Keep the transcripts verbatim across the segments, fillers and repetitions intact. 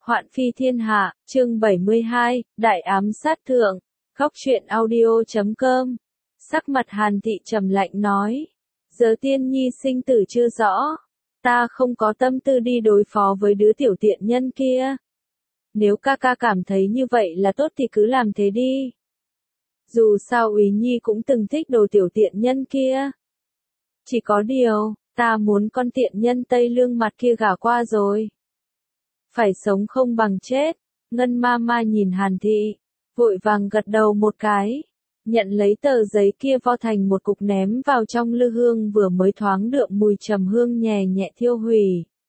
Hoạn phi thiên hạ, chương bảy mươi hai, Đại ám sát thượng, góc truyện audio chấm com. Sắc mặt Hàn Thị trầm lạnh nói, giờ Tiên Nhi sinh tử chưa rõ, ta không có tâm tư đi đối phó với đứa tiểu tiện nhân kia. Nếu ca ca cảm thấy như vậy là tốt thì cứ làm thế đi. Dù sao Úy Nhi cũng từng thích đồ tiểu tiện nhân kia. Chỉ có điều, ta muốn con tiện nhân Tây Lương mặt kia gả qua rồi. Phải sống không bằng chết. Ngân ma ma nhìn Hàn Thị, vội vàng gật đầu một cái, nhận lấy tờ giấy kia vo thành một cục ném vào trong lư hương vừa mới thoáng đượm mùi trầm hương nhẹ nhẹ thiêu hủy.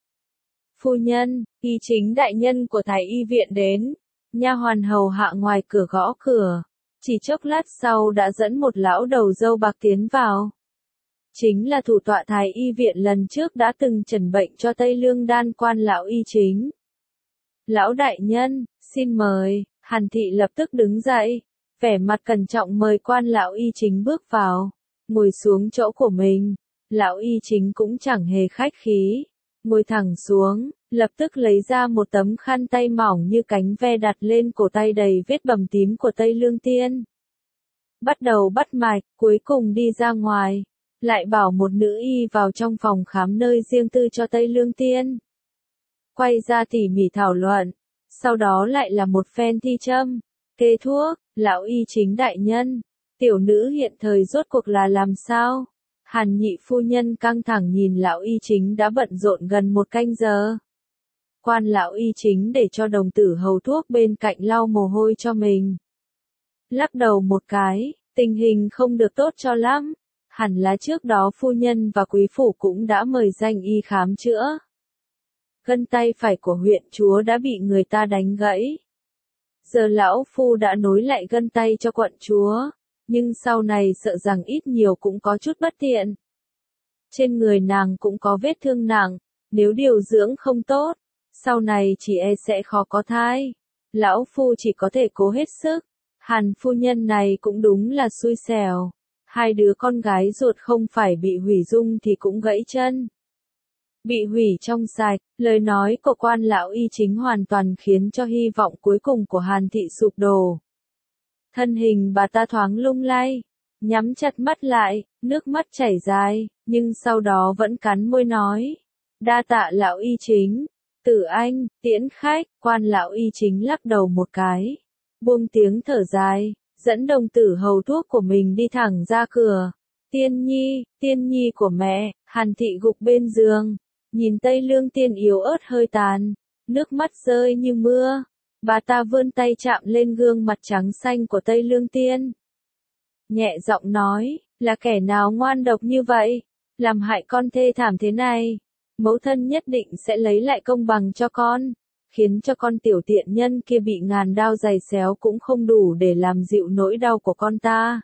Phu nhân, y chính đại nhân của Thái y viện đến. Nha hoàn hầu hạ ngoài cửa gõ cửa, chỉ chốc lát sau đã dẫn một lão đầu râu bạc tiến vào. Chính là thủ tọa Thái y viện lần trước đã từng chẩn bệnh cho Tây Lương đan quan lão y chính. Lão đại nhân, xin mời. Hàn Thị lập tức đứng dậy, vẻ mặt cẩn trọng mời quan lão y chính bước vào, ngồi xuống chỗ của mình. Lão y chính cũng chẳng hề khách khí, ngồi thẳng xuống, lập tức lấy ra một tấm khăn tay mỏng như cánh ve đặt lên cổ tay đầy vết bầm tím của Tây Lương Tiên. Bắt đầu bắt mạch, cuối cùng đi ra ngoài, lại bảo một nữ y vào trong phòng khám nơi riêng tư cho Tây Lương Tiên. Quay ra tỉ mỉ thảo luận, sau đó lại là một phen thi châm, kê thuốc. Lão y chính đại nhân, tiểu nữ hiện thời rốt cuộc là làm sao? Hàn nhị phu nhân căng thẳng nhìn lão y chính đã bận rộn gần một canh giờ. Quan lão y chính để cho đồng tử hầu thuốc bên cạnh lau mồ hôi cho mình. Lắc đầu một cái, tình hình không được tốt cho lắm. Hẳn là trước đó phu nhân và quý phủ cũng đã mời danh y khám chữa. Gân tay phải của huyện chúa đã bị người ta đánh gãy. Giờ lão phu đã nối lại gân tay cho quận chúa, nhưng sau này sợ rằng ít nhiều cũng có chút bất tiện. Trên người nàng cũng có vết thương nặng, nếu điều dưỡng không tốt, sau này chỉ e sẽ khó có thai. Lão phu chỉ có thể cố hết sức. Hàn phu nhân này cũng đúng là xui xẻo. Hai đứa con gái ruột không phải bị hủy dung thì cũng gãy chân. Bị hủy trong sạch, lời nói của quan lão y chính hoàn toàn khiến cho hy vọng cuối cùng của Hàn Thị sụp đổ. Thân hình bà ta thoáng lung lay, nhắm chặt mắt lại, nước mắt chảy dài, nhưng sau đó vẫn cắn môi nói. Đa tạ lão y chính, Tử Anh, tiễn khách. Quan lão y chính lắc đầu một cái, buông tiếng thở dài, dẫn đồng tử hầu thuốc của mình đi thẳng ra cửa. Tiên Nhi, Tiên Nhi của mẹ. Hàn Thị gục bên giường, nhìn Tây Lương Tiên yếu ớt hơi tàn, nước mắt rơi như mưa. Bà ta vươn tay chạm lên gương mặt trắng xanh của Tây Lương Tiên. Nhẹ giọng nói, là kẻ nào ngoan độc như vậy, làm hại con thê thảm thế này. Mẫu thân nhất định sẽ lấy lại công bằng cho con, khiến cho con tiểu tiện nhân kia bị ngàn đao giày xéo cũng không đủ để làm dịu nỗi đau của con ta.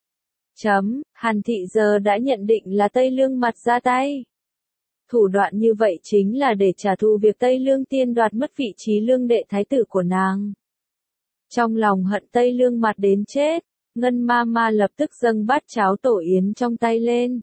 Chấm, Hàn Thị giờ đã nhận định là Tây Lương mặt ra tay. Thủ đoạn như vậy chính là để trả thù việc Tây Lương Tiên đoạt mất vị trí lương đệ thái tử của nàng. Trong lòng hận Tây Lương mặt đến chết, Ngân ma ma lập tức dâng bát cháo tổ yến trong tay lên.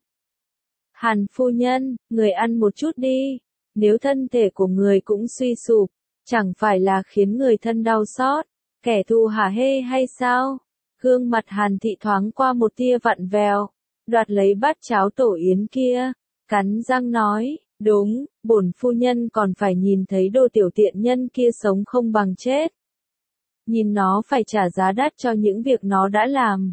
Hàn phu nhân, người ăn một chút đi, nếu thân thể của người cũng suy sụp, chẳng phải là khiến người thân đau xót, kẻ thù hả hê hay sao? Gương mặt Hàn Thị thoáng qua một tia vặn vẹo, đoạt lấy bát cháo tổ yến kia, cắn răng nói, đúng, bổn phu nhân còn phải nhìn thấy đồ tiểu tiện nhân kia sống không bằng chết. Nhìn nó phải trả giá đắt cho những việc nó đã làm.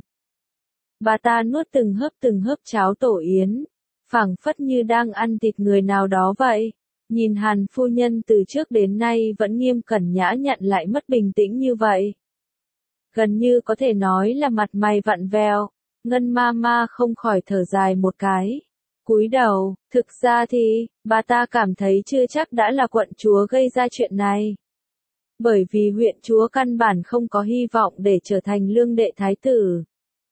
Bà ta nuốt từng hớp từng hớp cháo tổ yến, phảng phất như đang ăn thịt người nào đó vậy. Nhìn Hàn phu nhân từ trước đến nay vẫn nghiêm cẩn nhã nhặn lại mất bình tĩnh như vậy. Gần như có thể nói là mặt mày vặn vẹo, Ngân ma ma không khỏi thở dài một cái. Cúi đầu, thực ra thì, bà ta cảm thấy chưa chắc đã là quận chúa gây ra chuyện này. Bởi vì huyện chúa căn bản không có hy vọng để trở thành lương đệ thái tử.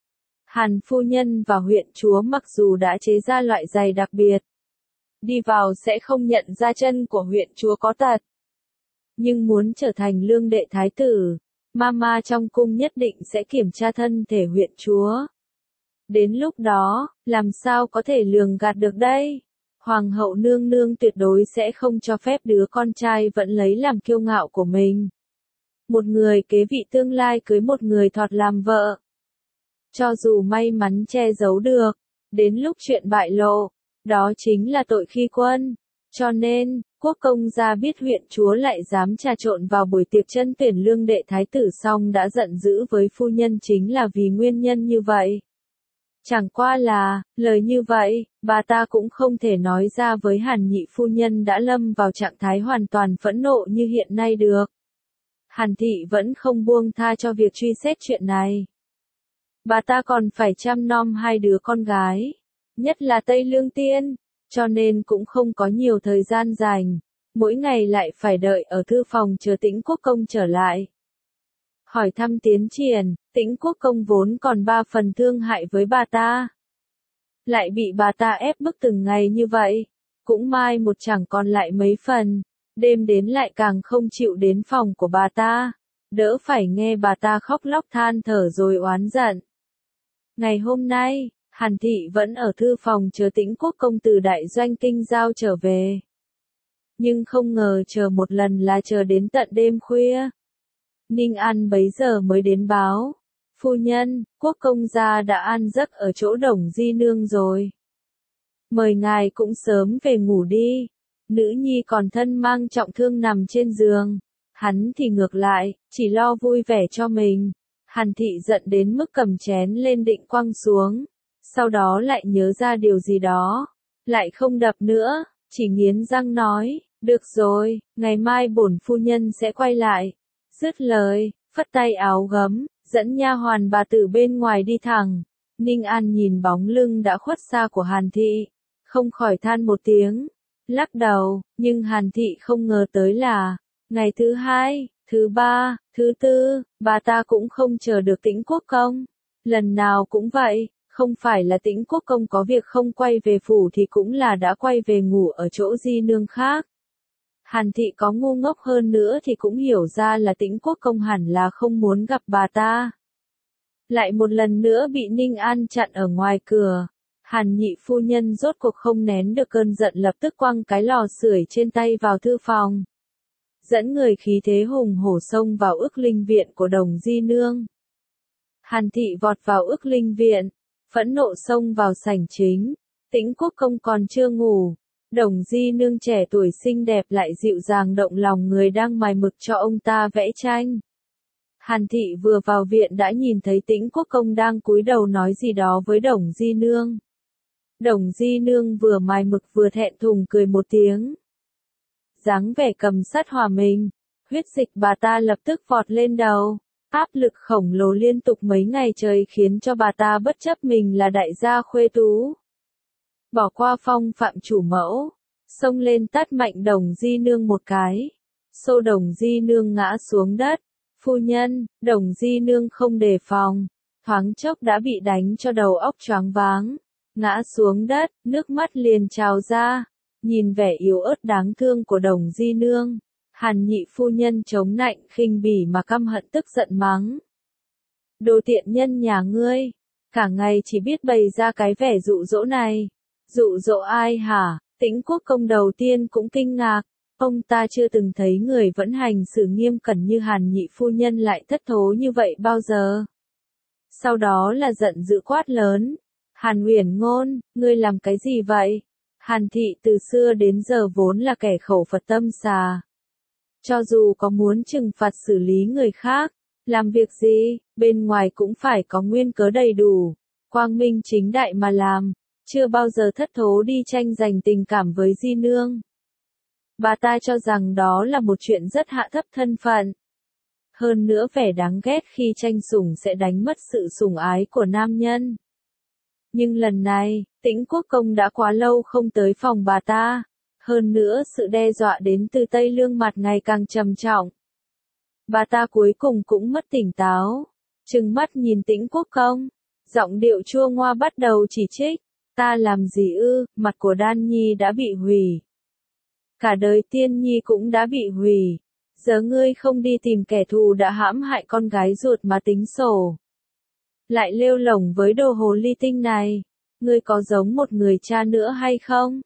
Hàn phu nhân và huyện chúa mặc dù đã chế ra loại giày đặc biệt, đi vào sẽ không nhận ra chân của huyện chúa có tật. Nhưng muốn trở thành lương đệ thái tử, mama trong cung nhất định sẽ kiểm tra thân thể huyện chúa. Đến lúc đó, làm sao có thể lường gạt được đây? Hoàng hậu nương nương tuyệt đối sẽ không cho phép đứa con trai vẫn lấy làm kiêu ngạo của mình. Một người kế vị tương lai cưới một người thọt làm vợ. Cho dù may mắn che giấu được, đến lúc chuyện bại lộ, đó chính là tội khi quân. Cho nên, quốc công gia biết huyện chúa lại dám trà trộn vào buổi tiệc chân tuyển lương đệ thái tử xong đã giận dữ với phu nhân chính là vì nguyên nhân như vậy. Chẳng qua là, lời như vậy, bà ta cũng không thể nói ra với Hàn nhị phu nhân đã lâm vào trạng thái hoàn toàn phẫn nộ như hiện nay được. Hàn thị vẫn không buông tha cho việc truy xét chuyện này. Bà ta còn phải chăm nom hai đứa con gái, nhất là Tây Lương Tiên, cho nên cũng không có nhiều thời gian dành, mỗi ngày lại phải đợi ở thư phòng chờ Tĩnh Quốc công trở lại. Hỏi thăm tiến triển, Tĩnh Quốc công vốn còn ba phần thương hại với bà ta. Lại bị bà ta ép bức từng ngày như vậy, cũng mai một chẳng còn lại mấy phần, đêm đến lại càng không chịu đến phòng của bà ta, đỡ phải nghe bà ta khóc lóc than thở rồi oán giận. Ngày hôm nay, Hàn thị vẫn ở thư phòng chờ Tĩnh Quốc công từ đại doanh kinh giao trở về. Nhưng không ngờ chờ một lần là chờ đến tận đêm khuya. Ninh An bấy giờ mới đến báo. Phu nhân, quốc công gia đã an giấc ở chỗ Đồng Di Nương rồi. Mời ngài cũng sớm về ngủ đi. Nữ nhi còn thân mang trọng thương nằm trên giường. Hắn thì ngược lại, chỉ lo vui vẻ cho mình. Hàn thị giận đến mức cầm chén lên định quăng xuống. Sau đó lại nhớ ra điều gì đó. Lại không đập nữa, chỉ nghiến răng nói, được rồi, ngày mai bổn phu nhân sẽ quay lại. Dứt lời, phất tay áo gấm, dẫn nha hoàn bà tử bên ngoài đi thẳng. Ninh An nhìn bóng lưng đã khuất xa của Hàn thị, không khỏi than một tiếng, lắc đầu, nhưng Hàn thị không ngờ tới là, ngày thứ hai, thứ ba, thứ tư, bà ta cũng không chờ được Tĩnh Quốc công. Lần nào cũng vậy, không phải là Tĩnh Quốc công có việc không quay về phủ thì cũng là đã quay về ngủ ở chỗ Di Nương khác. Hàn thị có ngu ngốc hơn nữa thì cũng hiểu ra là Tĩnh Quốc công hẳn là không muốn gặp bà ta. Lại một lần nữa bị Ninh An chặn ở ngoài cửa. Hàn nhị phu nhân rốt cuộc không nén được cơn giận lập tức quăng cái lò sưởi trên tay vào thư phòng. Dẫn người khí thế hùng hổ xông vào ức linh viện của Đồng Di Nương. Hàn thị vọt vào ức linh viện, phẫn nộ xông vào sảnh chính. Tĩnh Quốc công còn chưa ngủ. Đồng Di Nương trẻ tuổi xinh đẹp lại dịu dàng động lòng người đang mài mực cho ông ta vẽ tranh. Hàn thị vừa vào viện đã nhìn thấy Tĩnh Quốc công đang cúi đầu nói gì đó với Đồng Di Nương. Đồng Di Nương vừa mài mực vừa thẹn thùng cười một tiếng. Dáng vẻ cầm sát hòa mình, huyết dịch bà ta lập tức vọt lên đầu. Áp lực khổng lồ liên tục mấy ngày trời khiến cho bà ta bất chấp mình là đại gia khuê tú. Bỏ qua phong phạm chủ mẫu, xông lên tát mạnh Đồng Di Nương một cái. Xô Đồng Di Nương ngã xuống đất. Phu nhân, Đồng Di Nương không đề phòng, thoáng chốc đã bị đánh cho đầu óc choáng váng. Ngã xuống đất, nước mắt liền trào ra. Nhìn vẻ yếu ớt đáng thương của Đồng Di Nương, Hàn nhị phu nhân chống nạnh khinh bỉ mà căm hận tức giận mắng. Đồ tiện nhân nhà ngươi, cả ngày chỉ biết bày ra cái vẻ dụ dỗ này. Dụ dỗ ai hả? Tĩnh Quốc công đầu tiên cũng kinh ngạc, ông ta chưa từng thấy người vẫn hành xử nghiêm cẩn như Hàn nhị phu nhân lại thất thố như vậy bao giờ. Sau đó là giận dữ quát lớn, Hàn Uyển Ngôn, ngươi làm cái gì vậy? Hàn thị từ xưa đến giờ vốn là kẻ khẩu Phật tâm xà. Cho dù có muốn trừng phạt xử lý người khác, làm việc gì, bên ngoài cũng phải có nguyên cớ đầy đủ, quang minh chính đại mà làm. Chưa bao giờ thất thố đi tranh giành tình cảm với Di Nương. Bà ta cho rằng đó là một chuyện rất hạ thấp thân phận. Hơn nữa vẻ đáng ghét khi tranh sủng sẽ đánh mất sự sủng ái của nam nhân. Nhưng lần này, Tĩnh Quốc công đã quá lâu không tới phòng bà ta. Hơn nữa sự đe dọa đến từ Tây Lương mặt ngày càng trầm trọng. Bà ta cuối cùng cũng mất tỉnh táo. Trừng mắt nhìn Tĩnh Quốc công. Giọng điệu chua ngoa bắt đầu chỉ trích. Ta làm gì ư, mặt của Đan Nhi đã bị hủy. Cả đời Tiên Nhi cũng đã bị hủy. Giờ ngươi không đi tìm kẻ thù đã hãm hại con gái ruột mà tính sổ. Lại lêu lổng với đồ hồ ly tinh này. Ngươi có giống một người cha nữa hay không?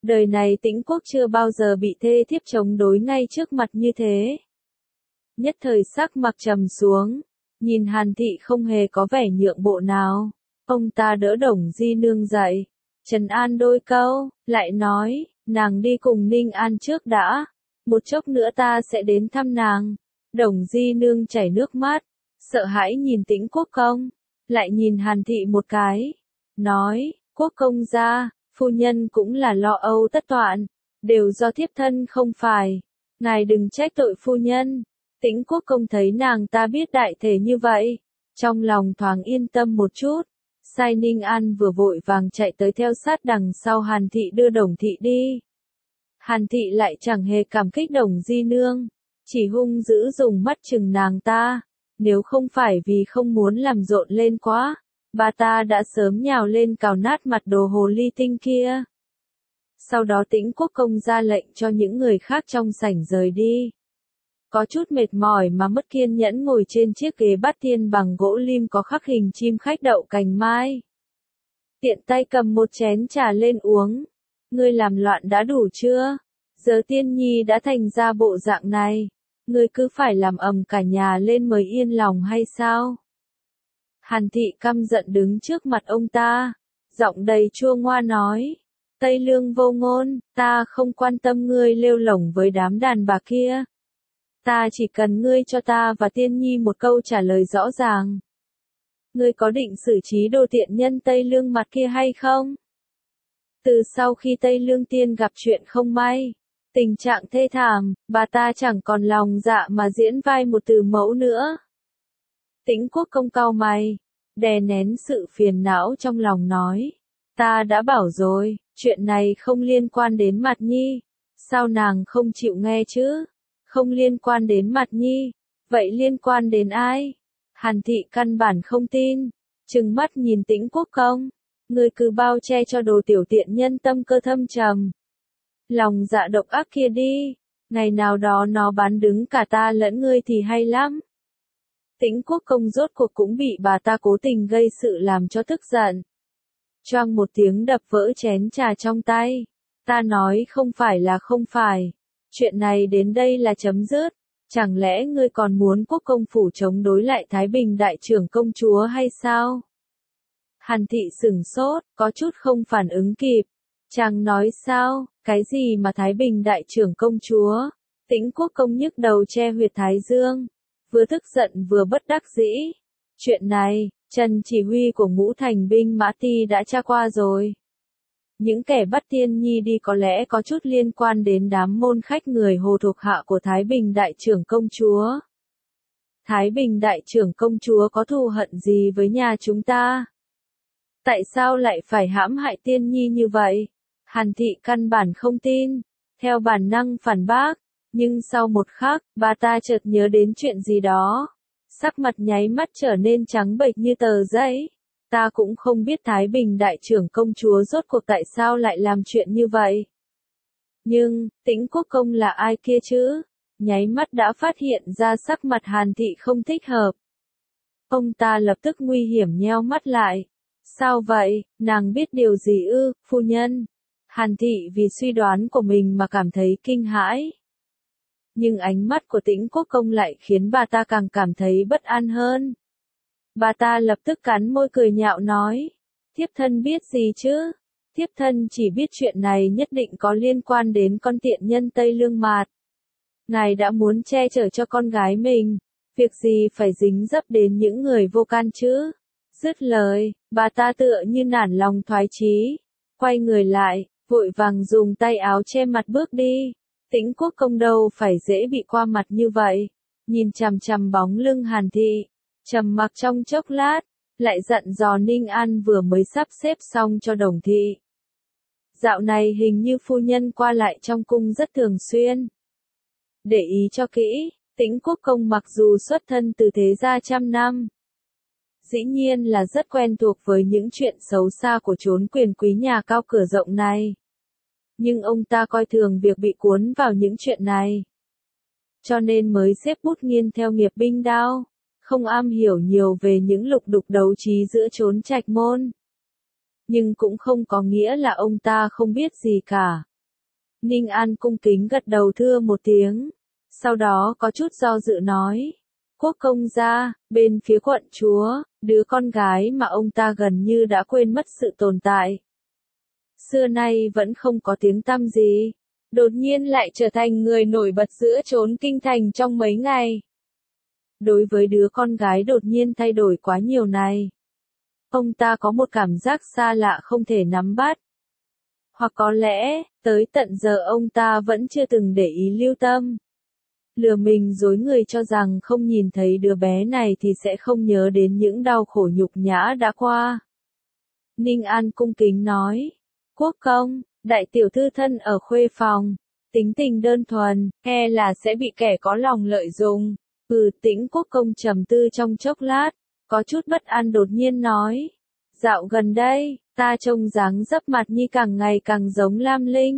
Đời này Tĩnh Quốc chưa bao giờ bị thê thiếp chống đối ngay trước mặt như thế. Nhất thời sắc mặt trầm xuống, nhìn Hàn Thị không hề có vẻ nhượng bộ nào. Ông ta đỡ Đồng Di Nương dậy, trấn an đôi câu, lại nói, nàng đi cùng Ninh An trước đã, một chốc nữa ta sẽ đến thăm nàng. Đồng Di Nương chảy nước mắt, sợ hãi nhìn Tĩnh Quốc công, lại nhìn Hàn Thị một cái, nói, Quốc công gia, phu nhân cũng là lo âu tất toạn, đều do thiếp thân không phải, ngài đừng trách tội phu nhân. Tĩnh Quốc công thấy nàng ta biết đại thể như vậy, trong lòng thoáng yên tâm một chút. Sai Ninh An vừa vội vàng chạy tới theo sát đằng sau Hàn Thị đưa Đồng Thị đi. Hàn Thị lại chẳng hề cảm kích Đồng Di Nương, chỉ hung dữ dùng mắt chừng nàng ta, nếu không phải vì không muốn làm rộn lên quá, bà ta đã sớm nhào lên cào nát mặt đồ hồ ly tinh kia. Sau đó Tĩnh Quốc công ra lệnh cho những người khác trong sảnh rời đi. Có chút mệt mỏi mà mất kiên nhẫn ngồi trên chiếc ghế bát tiên bằng gỗ lim có khắc hình chim khách đậu cành mai. Tiện tay cầm một chén trà lên uống. Ngươi làm loạn đã đủ chưa? Giờ Tiên Nhi đã thành ra bộ dạng này. Ngươi cứ phải làm ầm cả nhà lên mới yên lòng hay sao? Hàn Thị căm giận đứng trước mặt ông ta. Giọng đầy chua ngoa nói. Tây Lương vô ngôn, ta không quan tâm ngươi lêu lổng với đám đàn bà kia. Ta chỉ cần ngươi cho ta và Tiên Nhi một câu trả lời rõ ràng. Ngươi có định xử trí đồ tiện nhân Tây Lương mặt kia hay không? Từ sau khi Tây Lương Tiên gặp chuyện không may, tình trạng thê thảm, bà ta chẳng còn lòng dạ mà diễn vai một từ mẫu nữa. Tĩnh Quốc công cau mày, đè nén sự phiền não trong lòng nói. Ta đã bảo rồi, chuyện này không liên quan đến Mạt Nhi. Sao nàng không chịu nghe chứ? Không liên quan đến Mạt Nhi, vậy liên quan đến ai? Hàn Thị căn bản không tin, trừng mắt nhìn Tĩnh Quốc công, ngươi cứ bao che cho đồ tiểu tiện nhân tâm cơ thâm trầm. Lòng dạ độc ác kia đi, ngày nào đó nó bán đứng cả ta lẫn ngươi thì hay lắm. Tĩnh Quốc công rốt cuộc cũng bị bà ta cố tình gây sự làm cho tức giận. Choang một tiếng đập vỡ chén trà trong tay, ta nói không phải là không phải. Chuyện này đến đây là chấm dứt, chẳng lẽ ngươi còn muốn Quốc công phủ chống đối lại Thái Bình đại trưởng công chúa hay sao? Hàn Thị sửng sốt, có chút không phản ứng kịp. Chàng nói sao, cái gì mà Thái Bình đại trưởng công chúa? Tĩnh Quốc công nhức đầu che huyệt thái dương, vừa tức giận vừa bất đắc dĩ. Chuyện này, Trần chỉ huy của ngũ thành binh mã ti đã tra qua rồi. Những kẻ bắt Tiên Nhi đi có lẽ có chút liên quan đến đám môn khách người Hồ thuộc hạ của Thái Bình đại trưởng công chúa. Thái Bình đại trưởng công chúa có thù hận gì với nhà chúng ta? Tại sao lại phải hãm hại Tiên Nhi như vậy? Hàn Thị căn bản không tin, theo bản năng phản bác, nhưng sau một khắc, bà ta chợt nhớ đến chuyện gì đó. Sắc mặt nháy mắt trở nên trắng bệch như tờ giấy. Ta cũng không biết Thái Bình đại trưởng công chúa rốt cuộc tại sao lại làm chuyện như vậy. Nhưng, Tĩnh Quốc công là ai kia chứ? Nháy mắt đã phát hiện ra sắc mặt Hàn Thị không thích hợp. Ông ta lập tức nguy hiểm nheo mắt lại. Sao vậy, nàng biết điều gì ư, phu nhân? Hàn Thị vì suy đoán của mình mà cảm thấy kinh hãi. Nhưng ánh mắt của Tĩnh Quốc công lại khiến bà ta càng cảm thấy bất an hơn. Bà ta lập tức cắn môi cười nhạo nói, thiếp thân biết gì chứ? Thiếp thân chỉ biết chuyện này nhất định có liên quan đến con tiện nhân Tây Lương Mạt. Ngài đã muốn che chở cho con gái mình, việc gì phải dính dấp đến những người vô can chứ? Dứt lời, bà ta tựa như nản lòng thoái chí, quay người lại, vội vàng dùng tay áo che mặt bước đi. Tĩnh Quốc công đâu phải dễ bị qua mặt như vậy, nhìn chằm chằm bóng lưng Hàn Thị, trầm mặc trong chốc lát, lại dặn dò Ninh An vừa mới sắp xếp xong cho Đồng Thị. Dạo này hình như phu nhân qua lại trong cung rất thường xuyên. Để ý cho kỹ, Tĩnh Quốc công mặc dù xuất thân từ thế gia trăm năm, dĩ nhiên là rất quen thuộc với những chuyện xấu xa của chốn quyền quý nhà cao cửa rộng này. Nhưng ông ta coi thường việc bị cuốn vào những chuyện này. Cho nên mới xếp bút nghiên theo nghiệp binh đao, không am hiểu nhiều về những lục đục đấu trí giữa chốn trạch môn. Nhưng cũng không có nghĩa là ông ta không biết gì cả. Ninh An cung kính gật đầu thưa một tiếng. Sau đó có chút do dự nói. Quốc công gia, bên phía quận chúa, đứa con gái mà ông ta gần như đã quên mất sự tồn tại. Xưa nay vẫn không có tiếng tăm gì. Đột nhiên lại trở thành người nổi bật giữa chốn kinh thành trong mấy ngày. Đối với đứa con gái đột nhiên thay đổi quá nhiều này, ông ta có một cảm giác xa lạ không thể nắm bắt. Hoặc có lẽ, tới tận giờ ông ta vẫn chưa từng để ý lưu tâm. Lừa mình dối người cho rằng không nhìn thấy đứa bé này thì sẽ không nhớ đến những đau khổ nhục nhã đã qua. Ninh An cung kính nói. Quốc công, đại tiểu thư thân ở khuê phòng, tính tình đơn thuần, e là sẽ bị kẻ có lòng lợi dụng. Ừ, Tĩnh quốc công trầm tư trong chốc lát, có chút bất an đột nhiên nói. Dạo gần đây, ta trông dáng dấp mặt nhi càng ngày càng giống Lam Linh.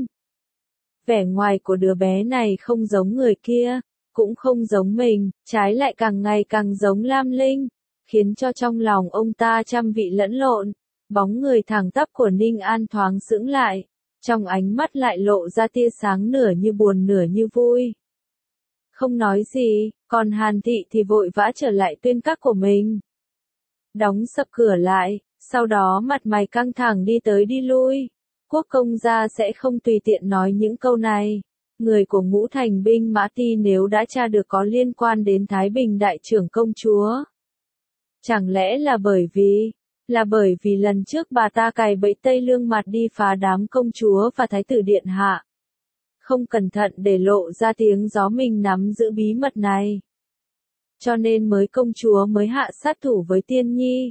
Vẻ ngoài của đứa bé này không giống người kia, cũng không giống mình, trái lại càng ngày càng giống Lam Linh, khiến cho trong lòng ông ta trăm vị lẫn lộn. Bóng người thẳng tắp của Ninh An thoáng sững lại, trong ánh mắt lại lộ ra tia sáng nửa như buồn nửa như vui. Không nói gì, còn Hàn Thị thì vội vã trở lại tuyên các của mình. Đóng sập cửa lại, sau đó mặt mày căng thẳng đi tới đi lui. Quốc công gia sẽ không tùy tiện nói những câu này. Người của Ngũ Thành binh mã ti nếu đã tra được có liên quan đến Thái Bình đại trưởng công chúa. Chẳng lẽ là bởi vì, là bởi vì lần trước bà ta cài bẫy Tây Lương Mặt đi phá đám công chúa và thái tử điện hạ. Không cẩn thận để lộ ra tiếng gió mình nắm giữ bí mật này. Cho nên mới công chúa mới hạ sát thủ với Tiên Nhi.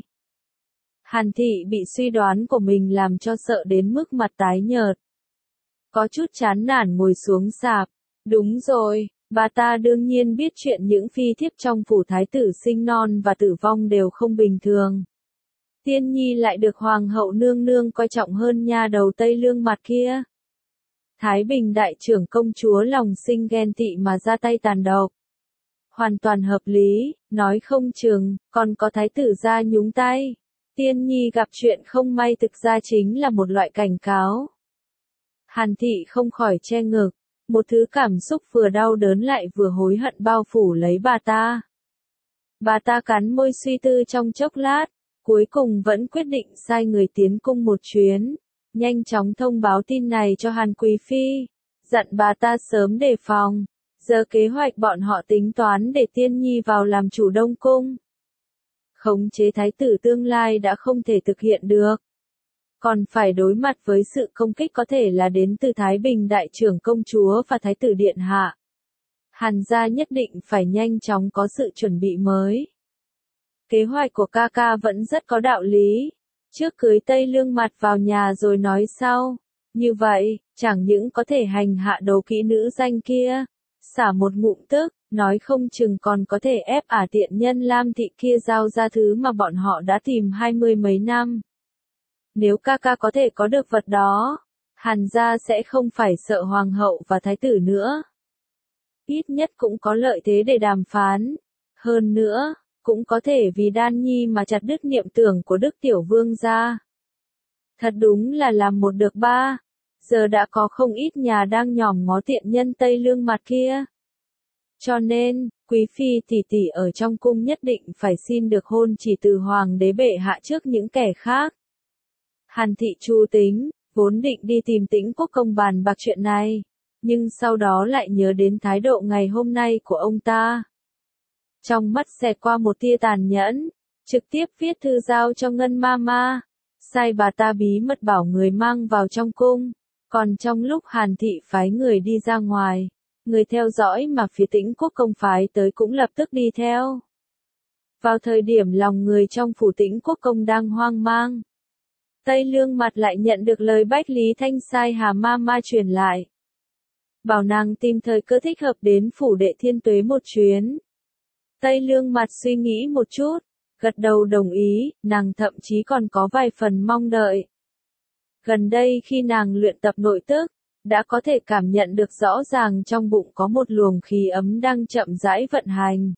Hàn Thị bị suy đoán của mình làm cho sợ đến mức mặt tái nhợt. Có chút chán nản ngồi xuống sạp. Đúng rồi, bà ta đương nhiên biết chuyện những phi thiếp trong phủ thái tử sinh non và tử vong đều không bình thường. Tiên Nhi lại được hoàng hậu nương nương coi trọng hơn nha đầu Tây Lương Mặt kia. Thái Bình đại trưởng công chúa lòng sinh ghen tị mà ra tay tàn độc. Hoàn toàn hợp lý, nói không chừng, còn có thái tử ra nhúng tay. Tiên Nhi gặp chuyện không may thực ra chính là một loại cảnh cáo. Hàn Thị không khỏi che ngực, một thứ cảm xúc vừa đau đớn lại vừa hối hận bao phủ lấy bà ta. Bà ta cắn môi suy tư trong chốc lát, cuối cùng vẫn quyết định sai người tiến cung một chuyến, nhanh chóng thông báo tin này cho Hàn Quý Phi, dặn bà ta sớm đề phòng. Giờ kế hoạch bọn họ tính toán để Tiên Nhi vào làm chủ Đông Cung. Khống chế thái tử tương lai đã không thể thực hiện được. Còn phải đối mặt với sự công kích có thể là đến từ Thái Bình đại trưởng công chúa và thái tử điện hạ. Hàn gia nhất định phải nhanh chóng có sự chuẩn bị mới. Kế hoạch của ca ca vẫn rất có đạo lý. Trước cưới Tây Lương Mặt vào nhà rồi nói sau. Như vậy, chẳng những có thể hành hạ đầu kỹ nữ danh kia, xả một ngụm tức, nói không chừng còn có thể ép ả tiện nhân Lam Thị kia giao ra thứ mà bọn họ đã tìm hai mươi mấy năm. Nếu ca ca có thể có được vật đó, Hàn gia sẽ không phải sợ hoàng hậu và thái tử nữa. Ít nhất cũng có lợi thế để đàm phán. Hơn nữa, cũng có thể vì Đan Nhi mà chặt đứt niệm tưởng của Đức Tiểu Vương gia. Thật đúng là làm một được ba. Giờ đã có không ít nhà đang nhòm ngó tiện nhân Tây Lương Mặt kia. Cho nên, Quý Phi tỷ tỷ ở trong cung nhất định phải xin được hôn chỉ từ hoàng đế bệ hạ trước những kẻ khác. Hàn Thị chu tính, vốn định đi tìm Tĩnh quốc công bàn bạc chuyện này, nhưng sau đó lại nhớ đến thái độ ngày hôm nay của ông ta. Trong mắt xẹt qua một tia tàn nhẫn, trực tiếp viết thư giao cho Ngân Mama, sai bà ta bí mật bảo người mang vào trong cung, còn trong lúc Hàn Thị phái người đi ra ngoài, người theo dõi mà phía Tĩnh quốc công phái tới cũng lập tức đi theo. Vào thời điểm lòng người trong phủ Tĩnh quốc công đang hoang mang, Tây Lương Mặt lại nhận được lời Bách Lý Thanh sai Hà Mama truyền lại. Bảo nàng tìm thời cơ thích hợp đến phủ Đệ Thiên Tuế một chuyến. Tây Lương Mặt suy nghĩ một chút, gật đầu đồng ý, nàng thậm chí còn có vài phần mong đợi. Gần đây khi nàng luyện tập nội tức, đã có thể cảm nhận được rõ ràng trong bụng có một luồng khí ấm đang chậm rãi vận hành.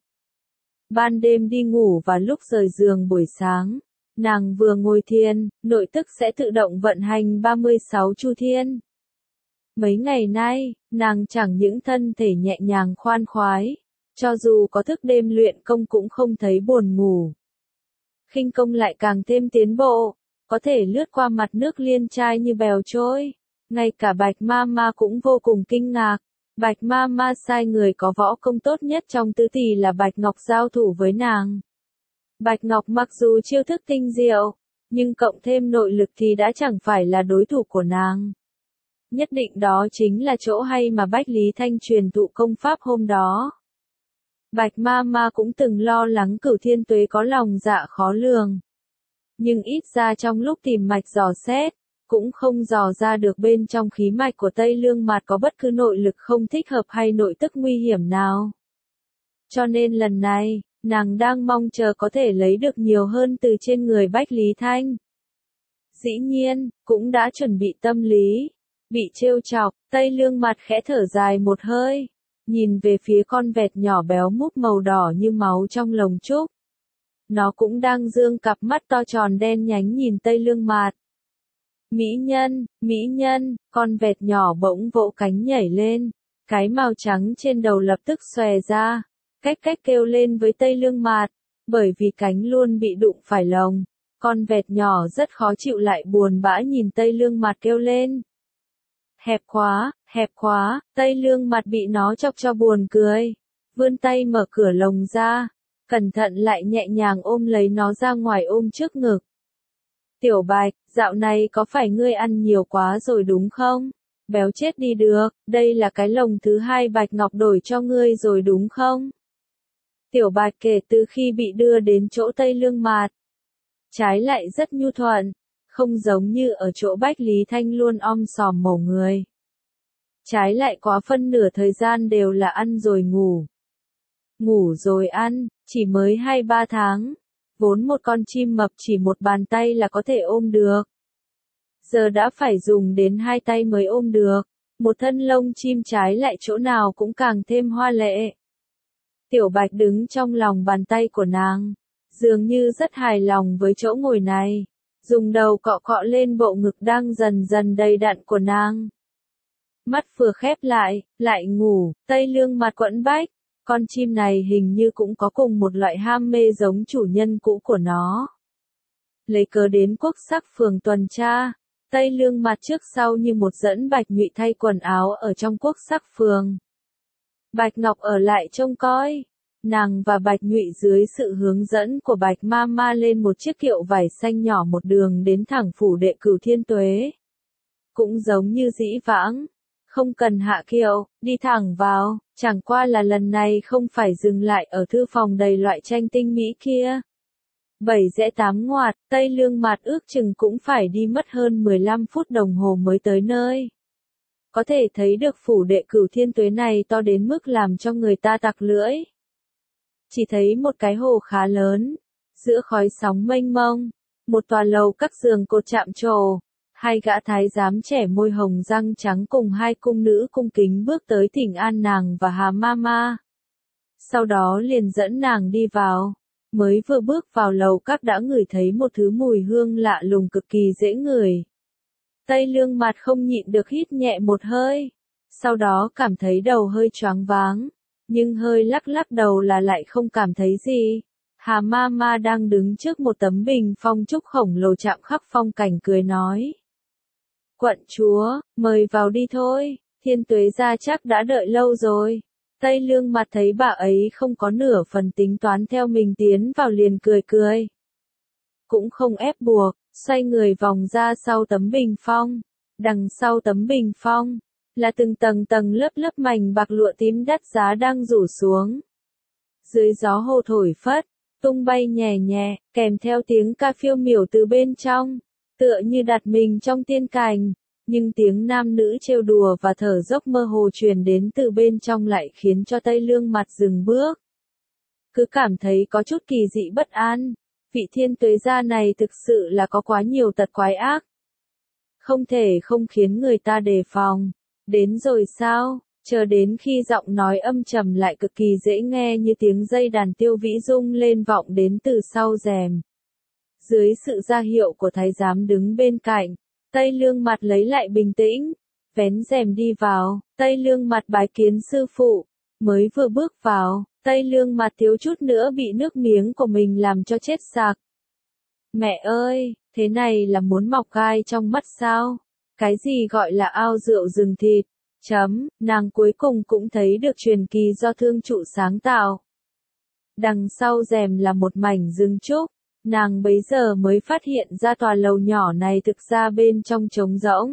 Ban đêm đi ngủ và lúc rời giường buổi sáng, nàng vừa ngồi thiền, nội tức sẽ tự động vận hành ba mươi sáu chu thiên. Mấy ngày nay, nàng chẳng những thân thể nhẹ nhàng khoan khoái, cho dù có thức đêm luyện công cũng không thấy buồn ngủ. Khinh công lại càng thêm tiến bộ, có thể lướt qua mặt nước liên trai như bèo trôi. Ngay cả Bạch Ma Ma cũng vô cùng kinh ngạc. Bạch Ma Ma sai người có võ công tốt nhất trong tứ tỷ là Bạch Ngọc giao thủ với nàng. Bạch Ngọc mặc dù chiêu thức tinh diệu, nhưng cộng thêm nội lực thì đã chẳng phải là đối thủ của nàng. Nhất định đó chính là chỗ hay mà Bách Lý Thanh truyền thụ công pháp hôm đó. Bạch Ma Ma cũng từng lo lắng Cửu Thiên Tuế có lòng dạ khó lường. Nhưng ít ra trong lúc tìm mạch dò xét, cũng không dò ra được bên trong khí mạch của Tây Lương Mạt có bất cứ nội lực không thích hợp hay nội tức nguy hiểm nào. Cho nên lần này, nàng đang mong chờ có thể lấy được nhiều hơn từ trên người Bách Lý Thanh. Dĩ nhiên, cũng đã chuẩn bị tâm lý. Bị trêu chọc, Tây Lương Mạt khẽ thở dài một hơi, nhìn về phía con vẹt nhỏ béo múp màu đỏ như máu trong lồng trúc. Nó cũng đang dương cặp mắt to tròn đen nhánh nhìn Tây Lương Mạt. Mỹ nhân, mỹ nhân, con vẹt nhỏ bỗng vỗ cánh nhảy lên, cái màu trắng trên đầu lập tức xòe ra, cách cách kêu lên với Tây Lương Mạt, bởi vì cánh luôn bị đụng phải lồng. Con vẹt nhỏ rất khó chịu lại buồn bã nhìn Tây Lương Mạt kêu lên. Hẹp quá, hẹp quá, Tây Lương Mạt bị nó chọc cho buồn cười, vươn tay mở cửa lồng ra, cẩn thận lại nhẹ nhàng ôm lấy nó ra ngoài ôm trước ngực. Tiểu Bạch, dạo này có phải ngươi ăn nhiều quá rồi đúng không? Béo chết đi được, đây là cái lồng thứ hai Bạch Ngọc đổi cho ngươi rồi đúng không? Tiểu Bạch kể từ khi bị đưa đến chỗ Tây Lương Mạt, trái lại rất nhu thuận, không giống như ở chỗ Bách Lý Thanh luôn om sòm mổ người. Trái lại quá phân nửa thời gian đều là ăn rồi ngủ. Ngủ rồi ăn, chỉ mới hai ba tháng. Vốn một con chim mập chỉ một bàn tay là có thể ôm được. Giờ đã phải dùng đến hai tay mới ôm được. Một thân lông chim trái lại chỗ nào cũng càng thêm hoa lệ. Tiểu Bạch đứng trong lòng bàn tay của nàng, dường như rất hài lòng với chỗ ngồi này, dùng đầu cọ cọ lên bộ ngực đang dần dần đầy đặn của nàng. Mắt vừa khép lại, lại ngủ, Tây Lương Mạt quẫn bách. Con chim này hình như cũng có cùng một loại ham mê giống chủ nhân cũ của nó. Lấy cớ đến Quốc Sắc Phường tuần tra, Tây Lương Mạt trước sau như một dẫn Bạch Nhụy thay quần áo ở trong Quốc Sắc Phường. Bạch Ngọc ở lại trông coi, nàng và Bạch Nhụy dưới sự hướng dẫn của Bạch Ma Ma lên một chiếc kiệu vải xanh nhỏ một đường đến thẳng phủ đệ Cửu Thiên Tuế. Cũng giống như dĩ vãng. Không cần hạ kiệu, đi thẳng vào, chẳng qua là lần này không phải dừng lại ở thư phòng đầy loại tranh tinh mỹ kia. Bảy rẽ tám ngoặt, Tây Lương Mạt ước chừng cũng phải đi mất hơn mười lăm phút đồng hồ mới tới nơi. Có thể thấy được phủ đệ Cửu Thiên Tuế này to đến mức làm cho người ta tặc lưỡi. Chỉ thấy một cái hồ khá lớn, giữa khói sóng mênh mông, một tòa lầu các giường cột chạm trổ. Hai gã thái giám trẻ môi hồng răng trắng cùng hai cung nữ cung kính bước tới thỉnh an nàng và Hà Ma Ma. Sau đó liền dẫn nàng đi vào. Mới vừa bước vào lầu các đã ngửi thấy một thứ mùi hương lạ lùng cực kỳ dễ ngửi. Tây Lương Mạt không nhịn được hít nhẹ một hơi. Sau đó cảm thấy đầu hơi choáng váng. Nhưng hơi lắc lắc đầu là lại không cảm thấy gì. Hà Ma Ma đang đứng trước một tấm bình phong trúc khổng lồ chạm khắc phong cảnh cười nói. Quận chúa, mời vào đi thôi, Thiên Tuế gia chắc đã đợi lâu rồi. Tây Lương Mạt thấy bà ấy không có nửa phần tính toán theo mình tiến vào liền cười cười. Cũng không ép buộc, xoay người vòng ra sau tấm bình phong. Đằng sau tấm bình phong, là từng tầng tầng lớp lớp mảnh bạc lụa tím đắt giá đang rủ xuống. Dưới gió hồ thổi phất, tung bay nhẹ nhẹ, kèm theo tiếng ca phiêu miểu từ bên trong. Tựa như đặt mình trong tiên cảnh, nhưng tiếng nam nữ trêu đùa và thở dốc mơ hồ truyền đến từ bên trong lại khiến cho Tây Lương Mạt dừng bước. Cứ cảm thấy có chút kỳ dị bất an, vị Thiên Tuế gia này thực sự là có quá nhiều tật quái ác. Không thể không khiến người ta đề phòng. Đến rồi sao? Chờ đến khi giọng nói âm trầm lại cực kỳ dễ nghe như tiếng dây đàn tiêu vĩ rung lên vọng đến từ sau rèm. Dưới sự ra hiệu của thái giám đứng bên cạnh, Tây Lương Mạt lấy lại bình tĩnh, vén rèm đi vào, Tây Lương Mặt bái kiến sư phụ. Mới vừa bước vào, Tây Lương Mặt thiếu chút nữa bị nước miếng của mình làm cho chết sặc. Mẹ ơi, thế này là muốn mọc gai trong mắt sao? Cái gì gọi là ao rượu rừng thịt? Chấm, nàng cuối cùng cũng thấy được truyền kỳ do thương trụ sáng tạo. Đằng sau rèm là một mảnh rừng trúc, nàng bấy giờ mới phát hiện ra tòa lầu nhỏ này thực ra bên trong trống rỗng.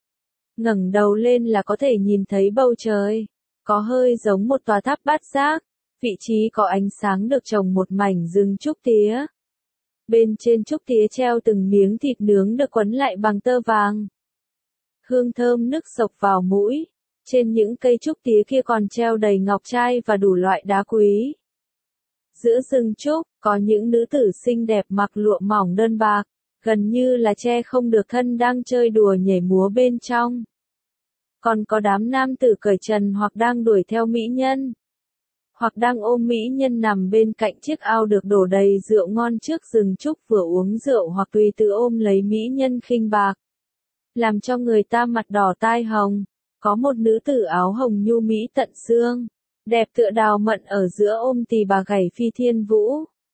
Ngẩng đầu lên là có thể nhìn thấy bầu trời, có hơi giống một tòa tháp bát giác, vị trí có ánh sáng được trồng một mảnh rừng trúc tía. Bên trên trúc tía treo từng miếng thịt nướng được quấn lại bằng tơ vàng. Hương thơm nức sộc vào mũi, trên những cây trúc tía kia còn treo đầy ngọc trai và đủ loại đá quý. Giữa rừng trúc, có những nữ tử xinh đẹp mặc lụa mỏng đơn bạc, gần như là che không được thân đang chơi đùa nhảy múa bên trong. Còn có đám nam tử cởi trần hoặc đang đuổi theo mỹ nhân, hoặc đang ôm mỹ nhân nằm bên cạnh chiếc ao được đổ đầy rượu ngon trước rừng trúc vừa uống rượu hoặc tùy tự ôm lấy mỹ nhân khinh bạc. Làm cho người ta mặt đỏ tai hồng, có một nữ tử áo hồng nhu mỹ tận xương, đẹp tựa đào mận ở giữa ôm tỳ bà gảy phi thiên vũ.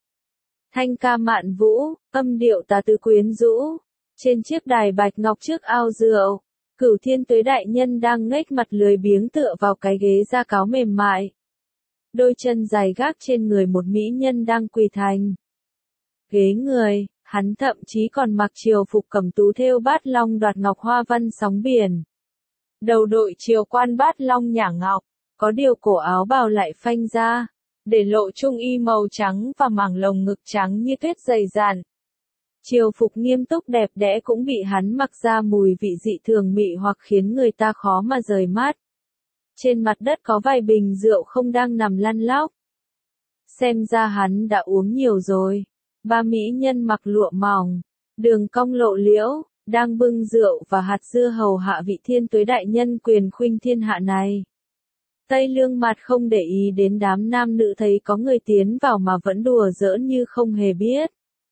Thanh ca mạn vũ, âm điệu tà tứ quyến rũ, trên chiếc đài bạch ngọc trước ao rượu, Cửu Thiên Tuế đại nhân đang ngếch mặt lười biếng tựa vào cái ghế da cáo mềm mại. Đôi chân dài gác trên người một mỹ nhân đang quỳ thành ghế người, hắn thậm chí còn mặc triều phục cẩm tú thêu bát long đoạt ngọc hoa văn sóng biển. Đầu đội triều quan bát long nhả ngọc, có điều cổ áo bào lại phanh ra, để lộ trung y màu trắng và mảng lồng ngực trắng như tuyết dày dặn. Triều phục nghiêm túc đẹp đẽ cũng bị hắn mặc ra mùi vị dị thường mị hoặc khiến người ta khó mà rời mắt. Trên mặt đất có vài bình rượu không đang nằm lăn lóc. Xem ra hắn đã uống nhiều rồi. Ba mỹ nhân mặc lụa mỏng, đường cong lộ liễu, đang bưng rượu và hạt dưa hầu hạ vị Thiên Tuế đại nhân quyền khuynh thiên hạ này. Tây Lương Mặt không để ý đến đám nam nữ thấy có người tiến vào mà vẫn đùa giỡn như không hề biết.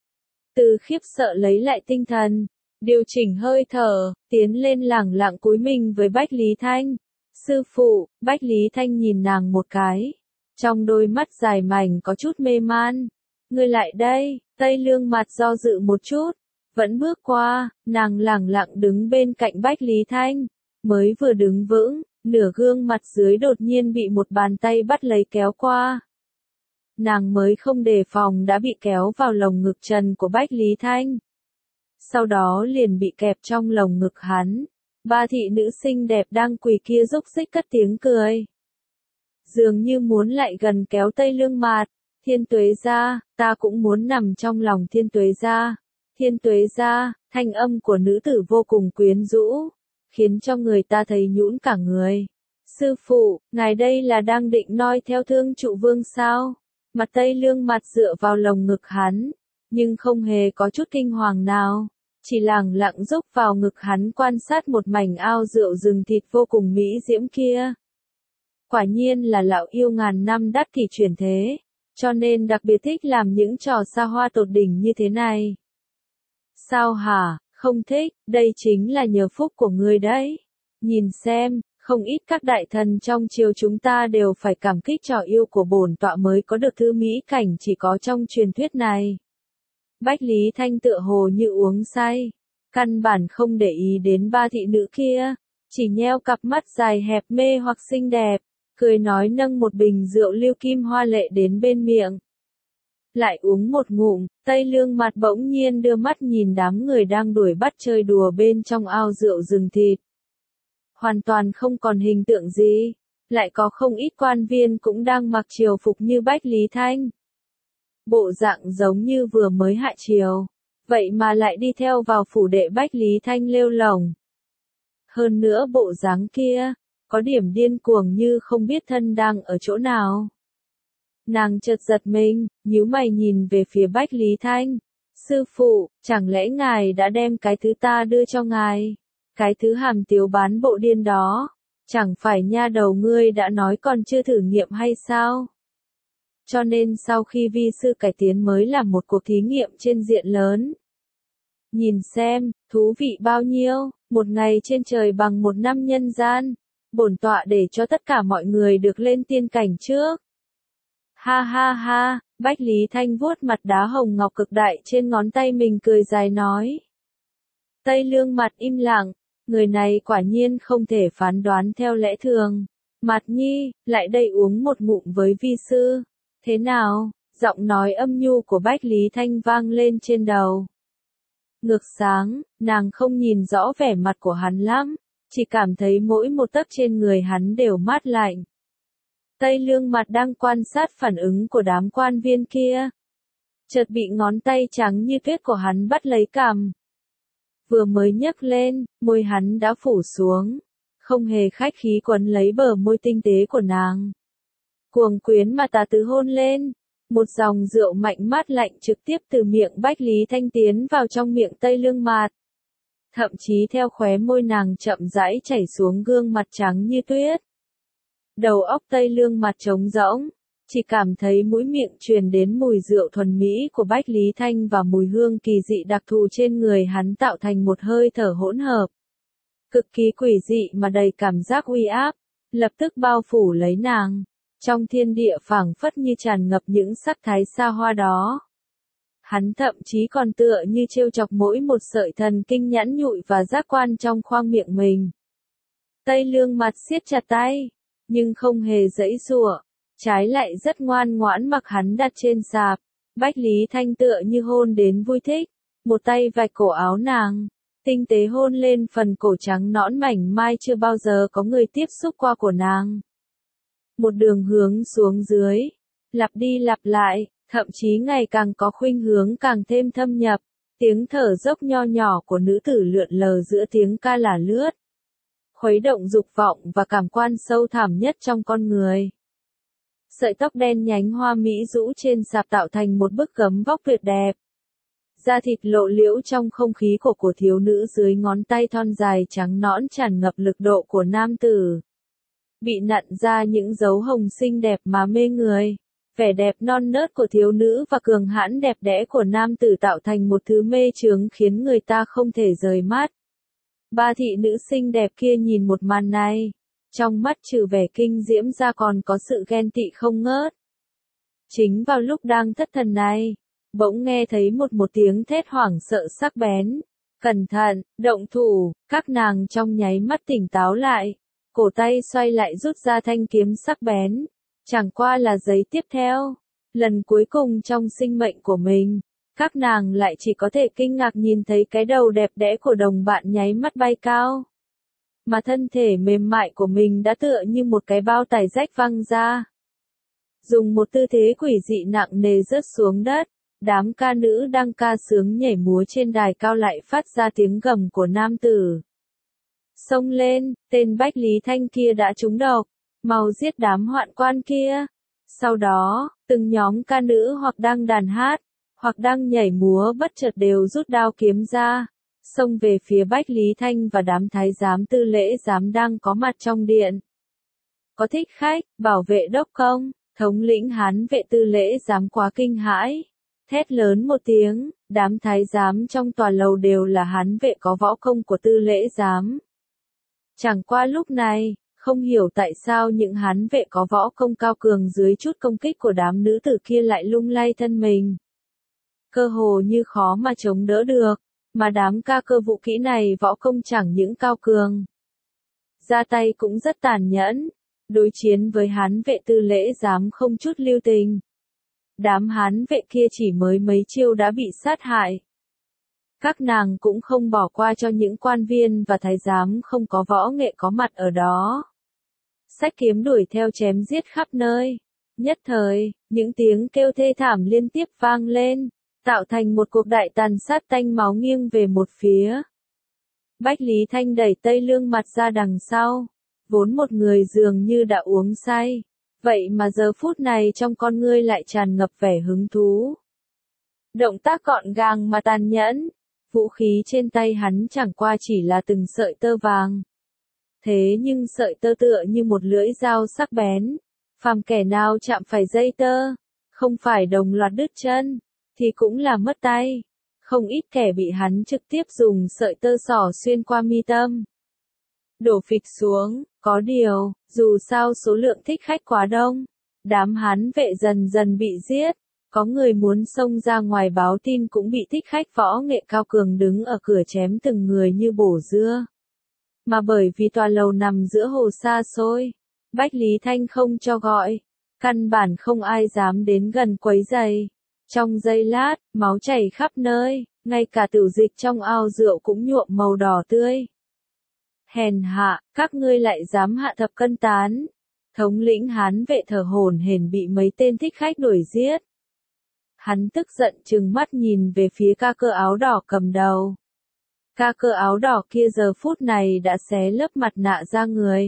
Từ khiếp sợ lấy lại tinh thần, điều chỉnh hơi thở, tiến lên lẳng lặng cúi mình với Bách Lý Thanh. Sư phụ, Bách Lý Thanh nhìn nàng một cái. Trong đôi mắt dài mảnh có chút mê man. Ngươi lại đây, Tây Lương Mặt do dự một chút. Vẫn bước qua, nàng lẳng lặng đứng bên cạnh Bách Lý Thanh. Mới vừa đứng vững, nửa gương mặt dưới đột nhiên bị một bàn tay bắt lấy kéo qua. Nàng mới không đề phòng đã bị kéo vào lồng ngực trần của Bách Lý Thanh. Sau đó liền bị kẹp trong lồng ngực hắn. Ba thị nữ xinh đẹp đang quỳ kia rúc rích cất tiếng cười. Dường như muốn lại gần kéo Tây Lương Mặt. Thiên Tuế gia, ta cũng muốn nằm trong lòng Thiên Tuế gia. Thiên Tuế gia, thanh âm của nữ tử vô cùng quyến rũ, khiến cho người ta thấy nhũn cả người. Sư phụ, ngài đây là đang định noi theo Thương Trụ Vương sao? Mặt Tây Lương Mặt dựa vào lồng ngực hắn, nhưng không hề có chút kinh hoàng nào, chỉ lẳng lặng rúc vào ngực hắn quan sát một mảnh ao rượu rừng thịt vô cùng mỹ diễm kia. Quả nhiên là lão yêu ngàn năm đắc kỷ chuyển thế, cho nên đặc biệt thích làm những trò xa hoa tột đỉnh như thế này. Sao hả, không thích, đây chính là nhờ phúc của ngươi đấy. Nhìn xem, không ít các đại thần trong triều chúng ta đều phải cảm kích trò yêu của bổn tọa mới có được thứ mỹ cảnh chỉ có trong truyền thuyết này. Bách Lý Thanh tựa hồ như uống say, căn bản không để ý đến ba thị nữ kia, chỉ nheo cặp mắt dài hẹp mê hoặc xinh đẹp, cười nói nâng một bình rượu lưu kim hoa lệ đến bên miệng. Lại uống một ngụm, Tây Lương Mặt bỗng nhiên đưa mắt nhìn đám người đang đuổi bắt chơi đùa bên trong ao rượu rừng thịt. Hoàn toàn không còn hình tượng gì, lại có không ít quan viên cũng đang mặc triều phục như Bách Lý Thanh. Bộ dạng giống như vừa mới hạ triều, vậy mà lại đi theo vào phủ đệ Bách Lý Thanh lêu lổng. Hơn nữa bộ dáng kia, có điểm điên cuồng như không biết thân đang ở chỗ nào. Nàng chợt giật mình, nhíu mày nhìn về phía Bách Lý Thanh. Sư phụ, chẳng lẽ ngài đã đem cái thứ ta đưa cho ngài? Cái thứ hàm tiếu bán bộ điên đó, chẳng phải nha đầu ngươi đã nói còn chưa thử nghiệm hay sao? Cho nên sau khi vi sư cải tiến mới làm một cuộc thí nghiệm trên diện lớn. Nhìn xem, thú vị bao nhiêu, Một ngày trên trời bằng một năm nhân gian. Bổn tọa để cho tất cả mọi người được lên tiên cảnh trước. Ha ha ha, Bách Lý Thanh vuốt mặt đá hồng ngọc cực đại trên ngón tay mình cười dài nói. Tây Lương Mặt im lặng, người này quả nhiên không thể phán đoán theo lẽ thường. Mặt nhi, lại đây uống một ngụm với vi sư. Thế nào? Giọng nói âm nhu của Bách Lý Thanh vang lên trên đầu. Ngược sáng, nàng không nhìn rõ vẻ mặt của hắn lắm, chỉ cảm thấy mỗi một tấc trên người hắn đều mát lạnh. Tây Lương Mặt đang quan sát phản ứng của đám quan viên kia. Chợt bị ngón tay trắng như tuyết của hắn bắt lấy cằm. Vừa mới nhấc lên, môi hắn đã phủ xuống, không hề khách khí quấn lấy bờ môi tinh tế của nàng. Cuồng quyến mà tà tứ hôn lên, một dòng rượu mạnh mát lạnh trực tiếp từ miệng Bách Lý Thanh tiến vào trong miệng Tây Lương Mặt. Thậm chí theo khóe môi nàng chậm rãi chảy xuống gương mặt trắng như tuyết. Đầu óc Tây Lương Mặt trống rỗng, chỉ cảm thấy mũi miệng truyền đến mùi rượu thuần mỹ của Bách Lý Thanh và mùi hương kỳ dị đặc thù trên người hắn tạo thành một hơi thở hỗn hợp. Cực kỳ quỷ dị mà đầy cảm giác uy áp, lập tức bao phủ lấy nàng. Trong thiên địa phảng phất như tràn ngập những sắc thái xa hoa đó. Hắn thậm chí còn tựa như trêu chọc mỗi một sợi thần kinh nhẵn nhụi và giác quan trong khoang miệng mình. Tây Lương Mặt siết chặt tay, nhưng không hề giãy giụa, trái lại rất ngoan ngoãn mặc hắn đặt trên sạp. Bách Lý Thanh tựa như hôn đến vui thích, một tay vạch cổ áo nàng, tinh tế hôn lên phần cổ trắng nõn mảnh mai chưa bao giờ có người tiếp xúc qua của nàng. Một đường hướng xuống dưới, lặp đi lặp lại, thậm chí ngày càng có khuynh hướng càng thêm thâm nhập, tiếng thở dốc nho nhỏ của nữ tử lượn lờ giữa tiếng ca lả lướt, khuấy động dục vọng và cảm quan sâu thẳm nhất trong con người. Sợi tóc đen nhánh hoa mỹ rũ trên sạp tạo thành một bức gấm vóc tuyệt đẹp. Da thịt lộ liễu trong không khí của của thiếu nữ dưới ngón tay thon dài trắng nõn tràn ngập lực độ của nam tử. Bị nặn ra những dấu hồng xinh đẹp mà mê người. Vẻ đẹp non nớt của thiếu nữ và cường hãn đẹp đẽ của nam tử tạo thành một thứ mê chướng khiến người ta không thể rời mắt. Ba thị nữ xinh đẹp kia nhìn một màn này, trong mắt trừ vẻ kinh diễm ra còn có sự ghen tị không ngớt. Chính vào lúc đang thất thần này, bỗng nghe thấy một một tiếng thét hoảng sợ sắc bén. Cẩn thận, động thủ, các nàng trong nháy mắt tỉnh táo lại. Cổ tay xoay lại rút ra thanh kiếm sắc bén. Chẳng qua là giây tiếp theo. Lần cuối cùng trong sinh mệnh của mình, các nàng lại chỉ có thể kinh ngạc nhìn thấy cái đầu đẹp đẽ của đồng bạn nháy mắt bay cao. Mà thân thể mềm mại của mình đã tựa như một cái bao tải rách văng ra. Dùng một tư thế quỷ dị nặng nề rớt xuống đất, đám ca nữ đang ca sướng nhảy múa trên đài cao lại phát ra tiếng gầm của nam tử. Xông lên, tên Bách Lý Thanh kia đã trúng độc, mau giết đám hoạn quan kia. Sau đó, từng nhóm ca nữ hoặc đang đàn hát, hoặc đang nhảy múa bất chợt đều rút đao kiếm ra, xông về phía Bách Lý Thanh và đám thái giám tư lễ giám đang có mặt trong điện. Có thích khách, bảo vệ đốc công, thống lĩnh Hán vệ tư lễ giám quá kinh hãi. Thét lớn một tiếng, đám thái giám trong tòa lầu đều là Hán vệ có võ công của tư lễ giám. Chẳng qua lúc này, không hiểu tại sao những Hán vệ có võ công cao cường dưới chút công kích của đám nữ tử kia lại lung lay thân mình. Cơ hồ như khó mà chống đỡ được, mà đám ca cơ vũ kỹ này võ công chẳng những cao cường. Ra tay cũng rất tàn nhẫn, đối chiến với Hán vệ tư lễ giám không chút lưu tình. Đám Hán vệ kia chỉ mới mấy chiêu đã bị sát hại. Các nàng cũng không bỏ qua cho những quan viên và thái giám không có võ nghệ có mặt ở đó. Xách kiếm đuổi theo chém giết khắp nơi. Nhất thời, những tiếng kêu thê thảm liên tiếp vang lên, tạo thành một cuộc đại tàn sát tanh máu nghiêng về một phía. Bách Lý Thanh đẩy Tây Lương Mặt ra đằng sau, vốn một người dường như đã uống say, vậy mà giờ phút này trong con ngươi lại tràn ngập vẻ hứng thú. Động tác gọn gàng mà tàn nhẫn, vũ khí trên tay hắn chẳng qua chỉ là từng sợi tơ vàng. Thế nhưng sợi tơ tựa như một lưỡi dao sắc bén, phàm kẻ nào chạm phải dây tơ, không phải đồng loạt đứt chân, thì cũng là mất tay. không ít kẻ bị hắn trực tiếp dùng sợi tơ xỏ xuyên qua mi tâm. Đổ phịch xuống, có điều, dù sao số lượng thích khách quá đông, đám hán vệ dần dần bị giết, có người muốn xông ra ngoài báo tin cũng bị thích khách võ nghệ cao cường đứng ở cửa chém từng người như bổ dưa. Mà bởi vì tòa lầu nằm giữa hồ xa xôi, Bách Lý Thanh không cho gọi, căn bản không ai dám đến gần quấy rầy. Trong giây lát, máu chảy khắp nơi, ngay cả tiểu dịch trong ao rượu cũng nhuộm màu đỏ tươi. Hèn hạ, các ngươi lại dám hạ thập cân tán. Thống lĩnh hán vệ thở hổn hển bị mấy tên thích khách đuổi giết. Hắn tức giận trừng mắt nhìn về phía ca cơ áo đỏ cầm đầu. Ca cơ áo đỏ kia giờ phút này đã xé lớp mặt nạ ra người.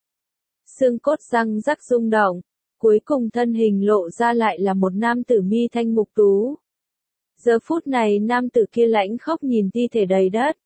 Xương cốt răng rắc rung động, cuối cùng thân hình lộ ra lại là một nam tử mi thanh mục tú. Giờ phút này nam tử kia lãnh khốc nhìn thi thể đầy đất.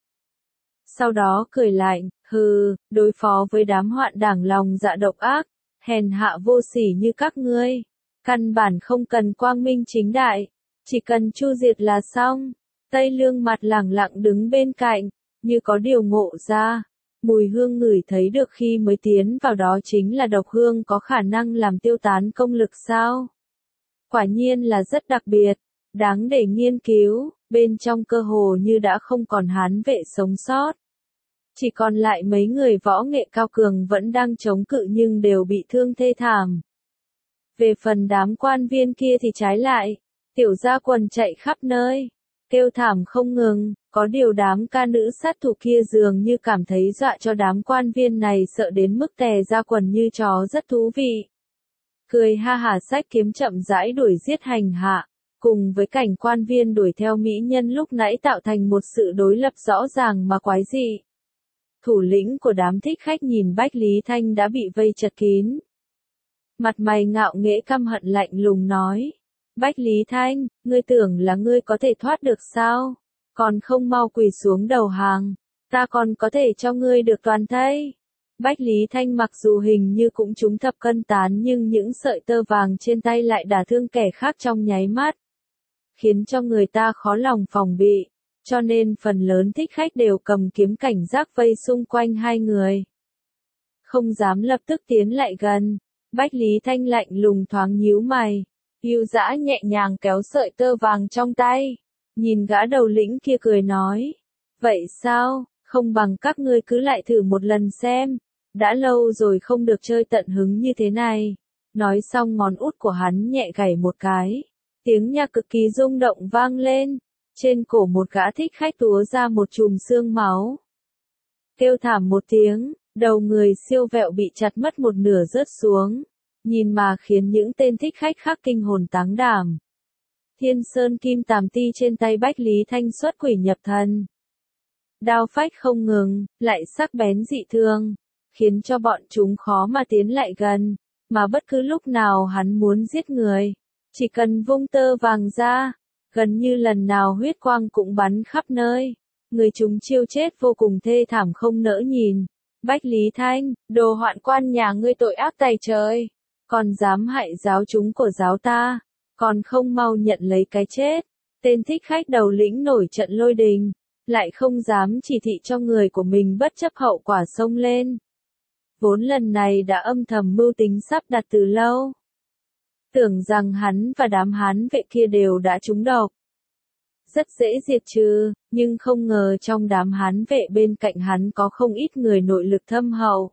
Sau đó cười lạnh, hừ, đối phó với đám hoạn đảng lòng dạ độc ác, hèn hạ vô sỉ như các ngươi. Căn bản không cần quang minh chính đại, chỉ cần chu diệt là xong. Tây Lương mặt lẳng lặng đứng bên cạnh, như có điều ngộ ra. Mùi hương ngửi thấy được khi mới tiến vào đó chính là độc hương có khả năng làm tiêu tán công lực sao? Quả nhiên là rất đặc biệt, đáng để nghiên cứu, bên trong cơ hồ như đã không còn hán vệ sống sót. Chỉ còn lại mấy người võ nghệ cao cường vẫn đang chống cự nhưng đều bị thương thê thảm. Về phần đám quan viên kia thì trái lại, tiểu gia quần chạy khắp nơi, kêu thảm không ngừng, có điều đám ca nữ sát thủ kia dường như cảm thấy dọa cho đám quan viên này sợ đến mức tè ra quần như chó rất thú vị. Cười ha hả sách kiếm chậm rãi đuổi giết hành hạ, cùng với cảnh quan viên đuổi theo mỹ nhân lúc nãy tạo thành một sự đối lập rõ ràng mà quái dị. Thủ lĩnh của đám thích khách nhìn Bách Lý Thanh đã bị vây chật kín. Mặt mày ngạo nghễ căm hận lạnh lùng nói. Bách Lý Thanh, ngươi tưởng là ngươi có thể thoát được sao? Còn không mau quỳ xuống đầu hàng, ta còn có thể cho ngươi được toàn thây. Bách Lý Thanh mặc dù hình như cũng trúng thập cân tán nhưng những sợi tơ vàng trên tay lại đả thương kẻ khác trong nháy mắt, khiến cho người ta khó lòng phòng bị, cho nên phần lớn thích khách đều cầm kiếm cảnh giác vây xung quanh hai người. Không dám lập tức tiến lại gần, Bách Lý Thanh lạnh lùng thoáng nhíu mày, yêu dã nhẹ nhàng kéo sợi tơ vàng trong tay, nhìn gã đầu lĩnh kia cười nói, vậy sao, không bằng các ngươi cứ lại thử một lần xem, đã lâu rồi không được chơi tận hứng như thế này. Nói xong ngón út của hắn nhẹ gảy một cái, tiếng nhạc cực kỳ rung động vang lên, trên cổ một gã thích khách túa ra một chùm xương máu. Kêu thảm một tiếng, đầu người siêu vẹo bị chặt mất một nửa rớt xuống, nhìn mà khiến những tên thích khách khác kinh hồn táng đảm. Thiên Sơn Kim Tàm Ti trên tay Bách Lý Thanh xuất quỷ nhập thần. Đao phách không ngừng, lại sắc bén dị thương, khiến cho bọn chúng khó mà tiến lại gần, mà bất cứ lúc nào hắn muốn giết người, chỉ cần vung tơ vàng ra, gần như lần nào huyết quang cũng bắn khắp nơi, người chúng chiêu chết vô cùng thê thảm không nỡ nhìn. Bách Lý Thanh, đồ hoạn quan nhà ngươi tội ác tày trời, còn dám hại giáo chúng của giáo ta, còn không mau nhận lấy cái chết. Tên thích khách đầu lĩnh nổi trận lôi đình, lại không dám chỉ thị cho người của mình bất chấp hậu quả xông lên. Vốn lần này đã âm thầm mưu tính sắp đặt từ lâu. Tưởng rằng hắn và đám hán vệ kia đều đã trúng độc, rất dễ diệt trừ, nhưng không ngờ trong đám hán vệ bên cạnh hắn có không ít người nội lực thâm hậu.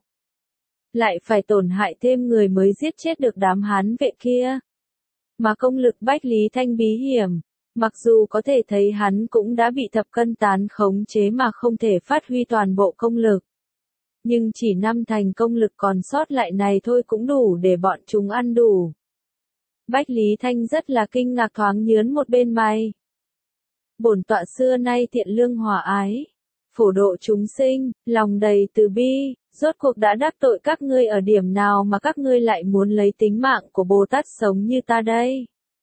Lại phải tổn hại thêm người mới giết chết được đám hán vệ kia. Mà công lực Bách Lý Thanh bí hiểm, mặc dù có thể thấy hắn cũng đã bị thập cân tán khống chế mà không thể phát huy toàn bộ công lực. Nhưng chỉ năm thành công lực còn sót lại này thôi cũng đủ để bọn chúng ăn đủ. Bách Lý Thanh rất là kinh ngạc thoáng nhớn một bên mày. Bổn tọa xưa nay thiện lương hòa ái, phổ độ chúng sinh, lòng đầy từ bi, rốt cuộc đã đắc tội các ngươi ở điểm nào mà các ngươi lại muốn lấy tính mạng của Bồ Tát sống như ta đây?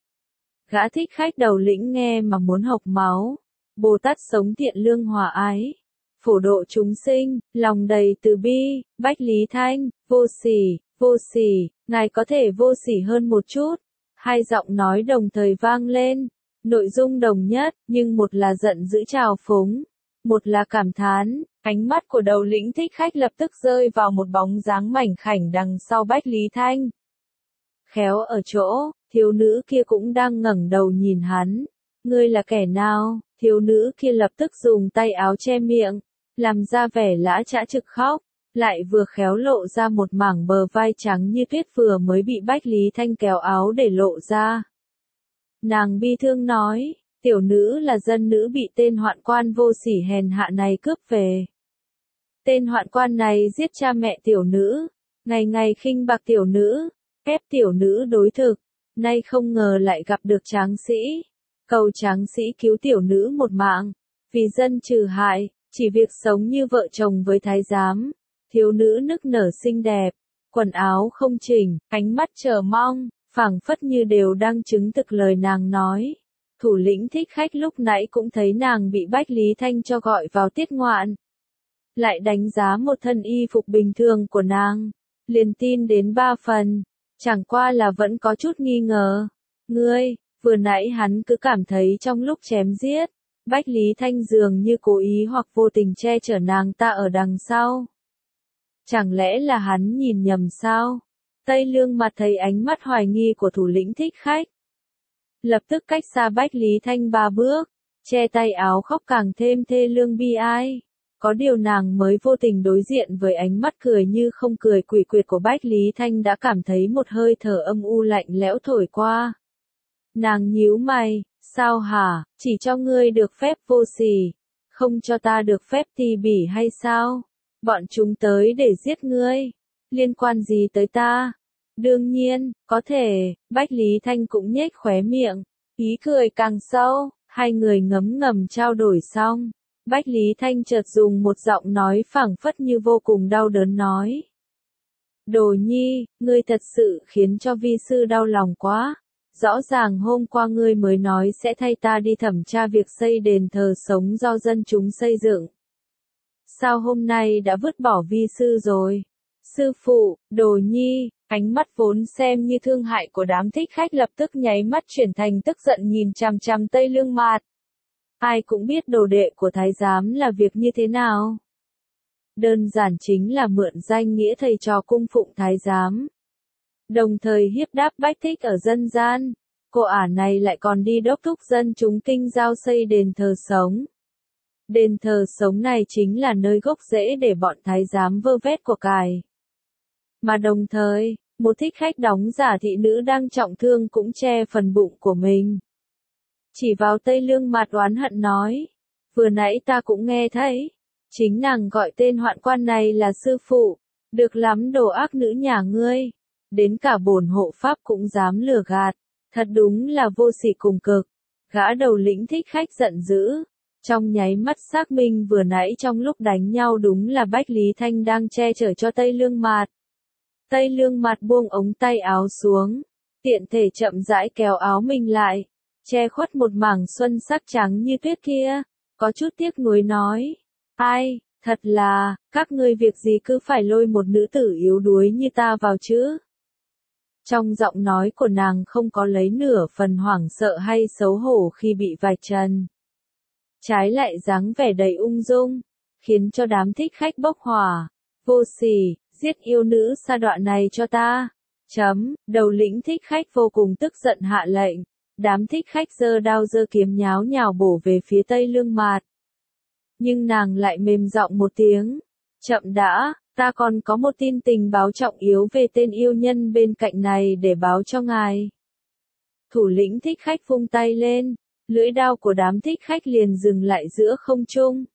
Gã thích khách đầu lĩnh nghe mà muốn hộc máu. Bồ Tát sống thiện lương hòa ái, phổ độ chúng sinh, lòng đầy từ bi. Bách Lý Thanh, vô sỉ, vô sỉ, ngài có thể vô sỉ hơn một chút. Hai giọng nói đồng thời vang lên, Nội dung đồng nhất, nhưng một là giận dữ trào phúng, một là cảm thán. Ánh mắt của đầu lĩnh thích khách lập tức rơi vào một bóng dáng mảnh khảnh đằng sau Bách Lý Thanh. Khéo ở chỗ, thiếu nữ kia cũng đang ngẩng đầu nhìn hắn. Ngươi là kẻ nào? Thiếu nữ kia lập tức dùng tay áo che miệng, làm ra vẻ lã chã trực khóc, lại vừa khéo lộ ra một mảng bờ vai trắng như tuyết vừa mới bị Bách Lý Thanh kéo áo để lộ ra. Nàng bi thương nói, tiểu nữ là dân nữ bị tên hoạn quan vô sỉ hèn hạ này cướp về. Tên hoạn quan này giết cha mẹ tiểu nữ, ngày ngày khinh bạc tiểu nữ, ép tiểu nữ đối thực, nay không ngờ lại gặp được tráng sĩ. Cầu tráng sĩ cứu tiểu nữ một mạng, vì dân trừ hại, chỉ việc sống như vợ chồng với thái giám. Thiếu nữ nức nở xinh đẹp, quần áo không chỉnh, ánh mắt chờ mong, phảng phất như đều đang chứng thực lời nàng nói. Thủ lĩnh thích khách lúc nãy cũng thấy nàng bị Bách Lý Thanh cho gọi vào tiết ngoạn. Lại đánh giá một thân y phục bình thường của nàng, liền tin đến ba phần, chẳng qua là vẫn có chút nghi ngờ. Ngươi, vừa nãy hắn cứ cảm thấy trong lúc chém giết, Bách Lý Thanh dường như cố ý hoặc vô tình che chở nàng ta ở đằng sau. Chẳng lẽ là hắn nhìn nhầm sao? Tây Lương Mặt thấy ánh mắt hoài nghi của thủ lĩnh thích khách, lập tức cách xa Bách Lý Thanh ba bước, che tay áo khóc càng thêm thê lương bi ai. Có điều nàng mới vô tình đối diện với ánh mắt cười như không cười quỷ quyệt của Bách Lý Thanh đã cảm thấy một hơi thở âm u lạnh lẽo thổi qua. Nàng nhíu mày, sao hả, chỉ cho ngươi được phép vô sỉ, không cho ta được phép ti bỉ hay sao? Bọn chúng tới để giết ngươi, liên quan gì tới ta? Đương nhiên, có thể, Bách Lý Thanh cũng nhếch khóe miệng, ý cười càng sâu, hai người ngấm ngầm trao đổi xong. Bách Lý Thanh chợt dùng một giọng nói phảng phất như vô cùng đau đớn nói. Đồ nhi, ngươi thật sự khiến cho vi sư đau lòng quá. Rõ ràng hôm qua ngươi mới nói sẽ thay ta đi thẩm tra việc xây đền thờ sống do dân chúng xây dựng. Sao hôm nay đã vứt bỏ vi sư rồi? Sư phụ, đồ nhi, ánh mắt vốn xem như thương hại của đám thích khách lập tức nháy mắt chuyển thành tức giận nhìn chằm chằm Tây Lương Mạt. Ai cũng biết đồ đệ của thái giám là việc như thế nào. Đơn giản chính là mượn danh nghĩa thầy trò cung phụng thái giám. Đồng thời hiếp đáp bách thích ở dân gian. Cô ả này lại còn đi đốc thúc dân chúng kinh giao xây đền thờ sống. Đền thờ sống này chính là nơi gốc rễ để bọn thái giám vơ vét của cải. Mà đồng thời, một thích khách đóng giả thị nữ đang trọng thương cũng che phần bụng của mình. Chỉ vào Tây Lương Mạt oán hận nói, vừa nãy ta cũng nghe thấy, chính nàng gọi tên hoạn quan này là sư phụ, được lắm đồ ác nữ nhà ngươi, đến cả bổn hộ pháp cũng dám lừa gạt, thật đúng là vô sỉ cùng cực. Gã đầu lĩnh thích khách giận dữ, trong nháy mắt xác minh vừa nãy trong lúc đánh nhau đúng là Bách Lý Thanh đang che chở cho Tây Lương Mạt. Tây Lương Mạt buông ống tay áo xuống, tiện thể chậm rãi kéo áo mình lại, che khuất một mảng xuân sắc trắng như tuyết kia, có chút tiếc nuối nói, ai, thật là, các ngươi việc gì cứ phải lôi một nữ tử yếu đuối như ta vào chứ? Trong giọng nói của nàng không có lấy nửa phần hoảng sợ hay xấu hổ khi bị vạch trần. Trái lại dáng vẻ đầy ung dung, khiến cho đám thích khách bốc hỏa, vô sỉ, giết yêu nữ sa đọa này cho ta. Chấm, đầu lĩnh thích khách vô cùng tức giận hạ lệnh. Đám thích khách giơ đao giơ kiếm nháo nhào bổ về phía Tây Lương Mạt. Nhưng nàng lại mềm giọng một tiếng. Chậm đã, ta còn có một tin tình báo trọng yếu về tên yêu nhân bên cạnh này để báo cho ngài. Thủ lĩnh thích khách vung tay lên, lưỡi đao của đám thích khách liền dừng lại giữa không trung.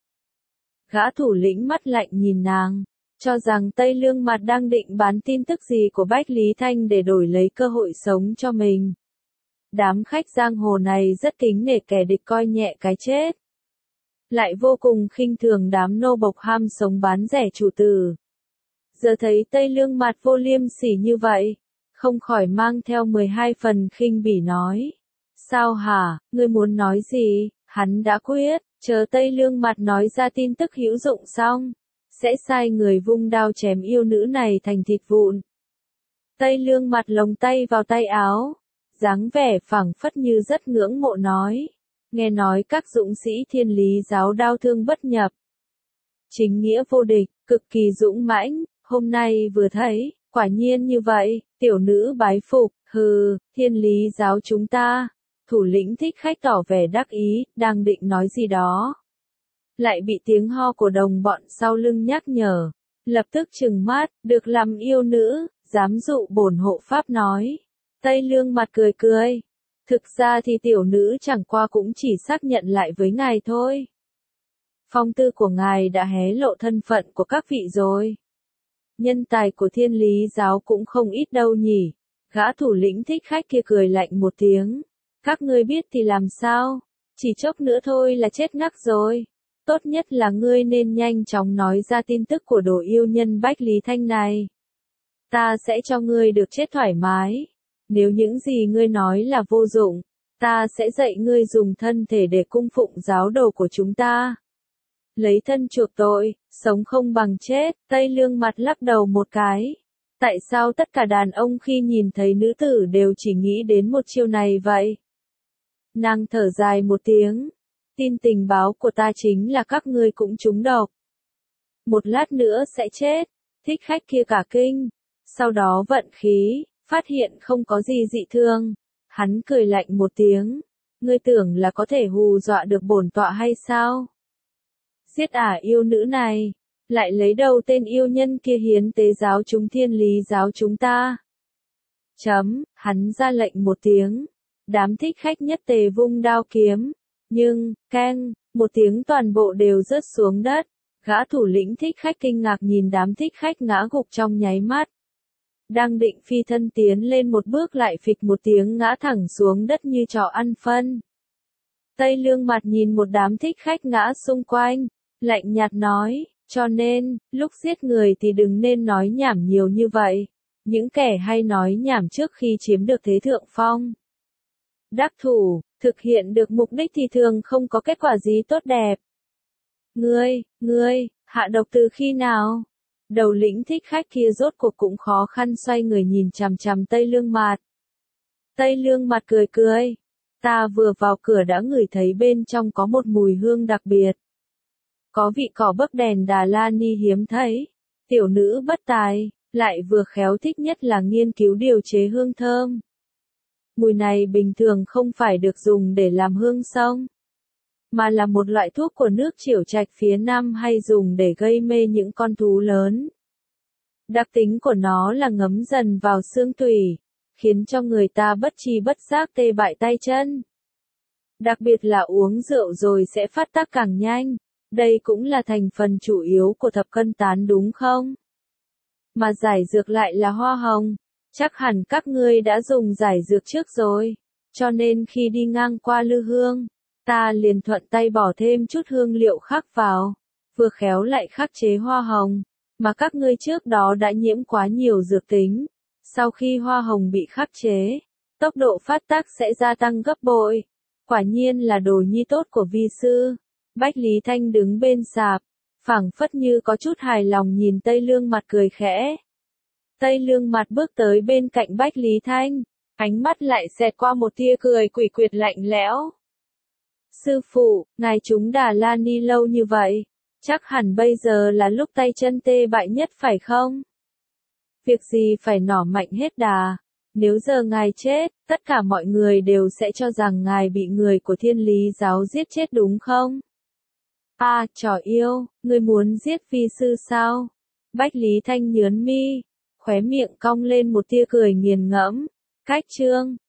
Gã thủ lĩnh mắt lạnh nhìn nàng, cho rằng Tây Lương Mạt đang định bán tin tức gì của Bách Lý Thanh để đổi lấy cơ hội sống cho mình. Đám khách giang hồ này rất kính nể kẻ địch coi nhẹ cái chết. Lại vô cùng khinh thường đám nô bộc ham sống bán rẻ chủ tử. Giờ thấy Tây Lương Mạt vô liêm sỉ như vậy, không khỏi mang theo mười hai phần khinh bỉ nói. Sao hả, ngươi muốn nói gì? Hắn đã quyết, chờ Tây Lương Mạt nói ra tin tức hữu dụng xong, sẽ sai người vung đao chém yêu nữ này thành thịt vụn. Tây Lương Mạt lồng tay vào tay áo, dáng vẻ phảng phất như rất ngưỡng mộ nói. Nghe nói các dũng sĩ thiên lý giáo đao thương bất nhập. Chính nghĩa vô địch, cực kỳ dũng mãnh, hôm nay vừa thấy, quả nhiên như vậy, tiểu nữ bái phục, hừ, thiên lý giáo chúng ta. Thủ lĩnh Thích Khách tỏ vẻ đắc ý, đang định nói gì đó. Lại bị tiếng ho của đồng bọn sau lưng nhắc nhở. Lập tức trừng mắt, được làm yêu nữ, dám dụ bổn hộ pháp nói. Tây Lương mặt cười cười. Thực ra thì tiểu nữ chẳng qua cũng chỉ xác nhận lại với ngài thôi. Phong tư của ngài đã hé lộ thân phận của các vị rồi. Nhân tài của thiên lý giáo cũng không ít đâu nhỉ. Gã thủ lĩnh Thích Khách kia cười lạnh một tiếng. Các ngươi biết thì làm sao? Chỉ chốc nữa thôi là chết ngắc rồi. Tốt nhất là ngươi nên nhanh chóng nói ra tin tức của đồ yêu nhân Bách Lý Thanh này. Ta sẽ cho ngươi được chết thoải mái. Nếu những gì ngươi nói là vô dụng, ta sẽ dạy ngươi dùng thân thể để cung phụng giáo đồ của chúng ta. Lấy thân chuộc tội, sống không bằng chết, Tây Lương mặt lắc đầu một cái. Tại sao tất cả đàn ông khi nhìn thấy nữ tử đều chỉ nghĩ đến một chiêu này vậy? Nàng thở dài một tiếng. Tin tình báo của ta chính là các ngươi cũng trúng độc. Một lát nữa sẽ chết. Thích Khách kia cả kinh. Sau đó vận khí, phát hiện không có gì dị thương. Hắn cười lạnh một tiếng. Ngươi tưởng là có thể hù dọa được bổn tọa hay sao? Giết ả yêu nữ này. Lại lấy đầu tên yêu nhân kia hiến tế giáo chúng thiên lý giáo chúng ta. Chấm, hắn ra lệnh một tiếng. Đám Thích Khách nhất tề vung đao kiếm. Nhưng, keng, một tiếng toàn bộ đều rớt xuống đất. Gã thủ lĩnh Thích Khách kinh ngạc nhìn đám Thích Khách ngã gục trong nháy mắt. Đang định phi thân tiến lên một bước lại phịch một tiếng ngã thẳng xuống đất như trò ăn phân. Tây Lương mặt nhìn một đám Thích Khách ngã xung quanh, lạnh nhạt nói, cho nên, lúc giết người thì đừng nên nói nhảm nhiều như vậy. Những kẻ hay nói nhảm trước khi chiếm được thế thượng phong. Đắc thủ, thực hiện được mục đích thì thường không có kết quả gì tốt đẹp. Ngươi, ngươi, hạ độc từ khi nào? Đầu lĩnh Thích Khách kia rốt cuộc cũng khó khăn xoay người nhìn chằm chằm Tây Lương mặt. Tây Lương mặt cười cười. Ta vừa vào cửa đã ngửi thấy bên trong có một mùi hương đặc biệt. Có vị cỏ bấc đèn Đà La Ni hiếm thấy. Tiểu nữ bất tài, lại vừa khéo thích nhất là nghiên cứu điều chế hương thơm. Mùi này bình thường không phải được dùng để làm hương xông, mà là một loại thuốc của nước Triểu Trạch phía Nam hay dùng để gây mê những con thú lớn. Đặc tính của nó là ngấm dần vào xương tủy, khiến cho người ta bất tri bất giác tê bại tay chân. Đặc biệt là uống rượu rồi sẽ phát tác càng nhanh, đây cũng là thành phần chủ yếu của thập cân tán đúng không? Mà giải dược lại là hoa hồng. Chắc hẳn các ngươi đã dùng giải dược trước rồi, cho nên khi đi ngang qua Lư Hương, ta liền thuận tay bỏ thêm chút hương liệu khác vào, vừa khéo lại khắc chế hoa hồng, mà các ngươi trước đó đã nhiễm quá nhiều dược tính. Sau khi hoa hồng bị khắc chế, tốc độ phát tác sẽ gia tăng gấp bội. Quả nhiên là đồ nhi tốt của vi sư. Bách Lý Thanh đứng bên sạp, phảng phất như có chút hài lòng nhìn Tây Lương mặt cười khẽ. Tây Lương mặt bước tới bên cạnh Bách Lý Thanh, ánh mắt lại xẹt qua một tia cười quỷ quyệt lạnh lẽo. Sư phụ, ngài chúng Đà La Ni lâu như vậy, chắc hẳn bây giờ là lúc tay chân tê bại nhất phải không? Việc gì phải nỏ mạnh hết đà, nếu giờ ngài chết, tất cả mọi người đều sẽ cho rằng ngài bị người của Thiên Lý giáo giết chết đúng không? À, trò yêu, ngươi muốn giết vi sư sao? Bách Lý Thanh nhớn mi, khóe miệng cong lên một tia cười nghiền ngẫm. Cách chương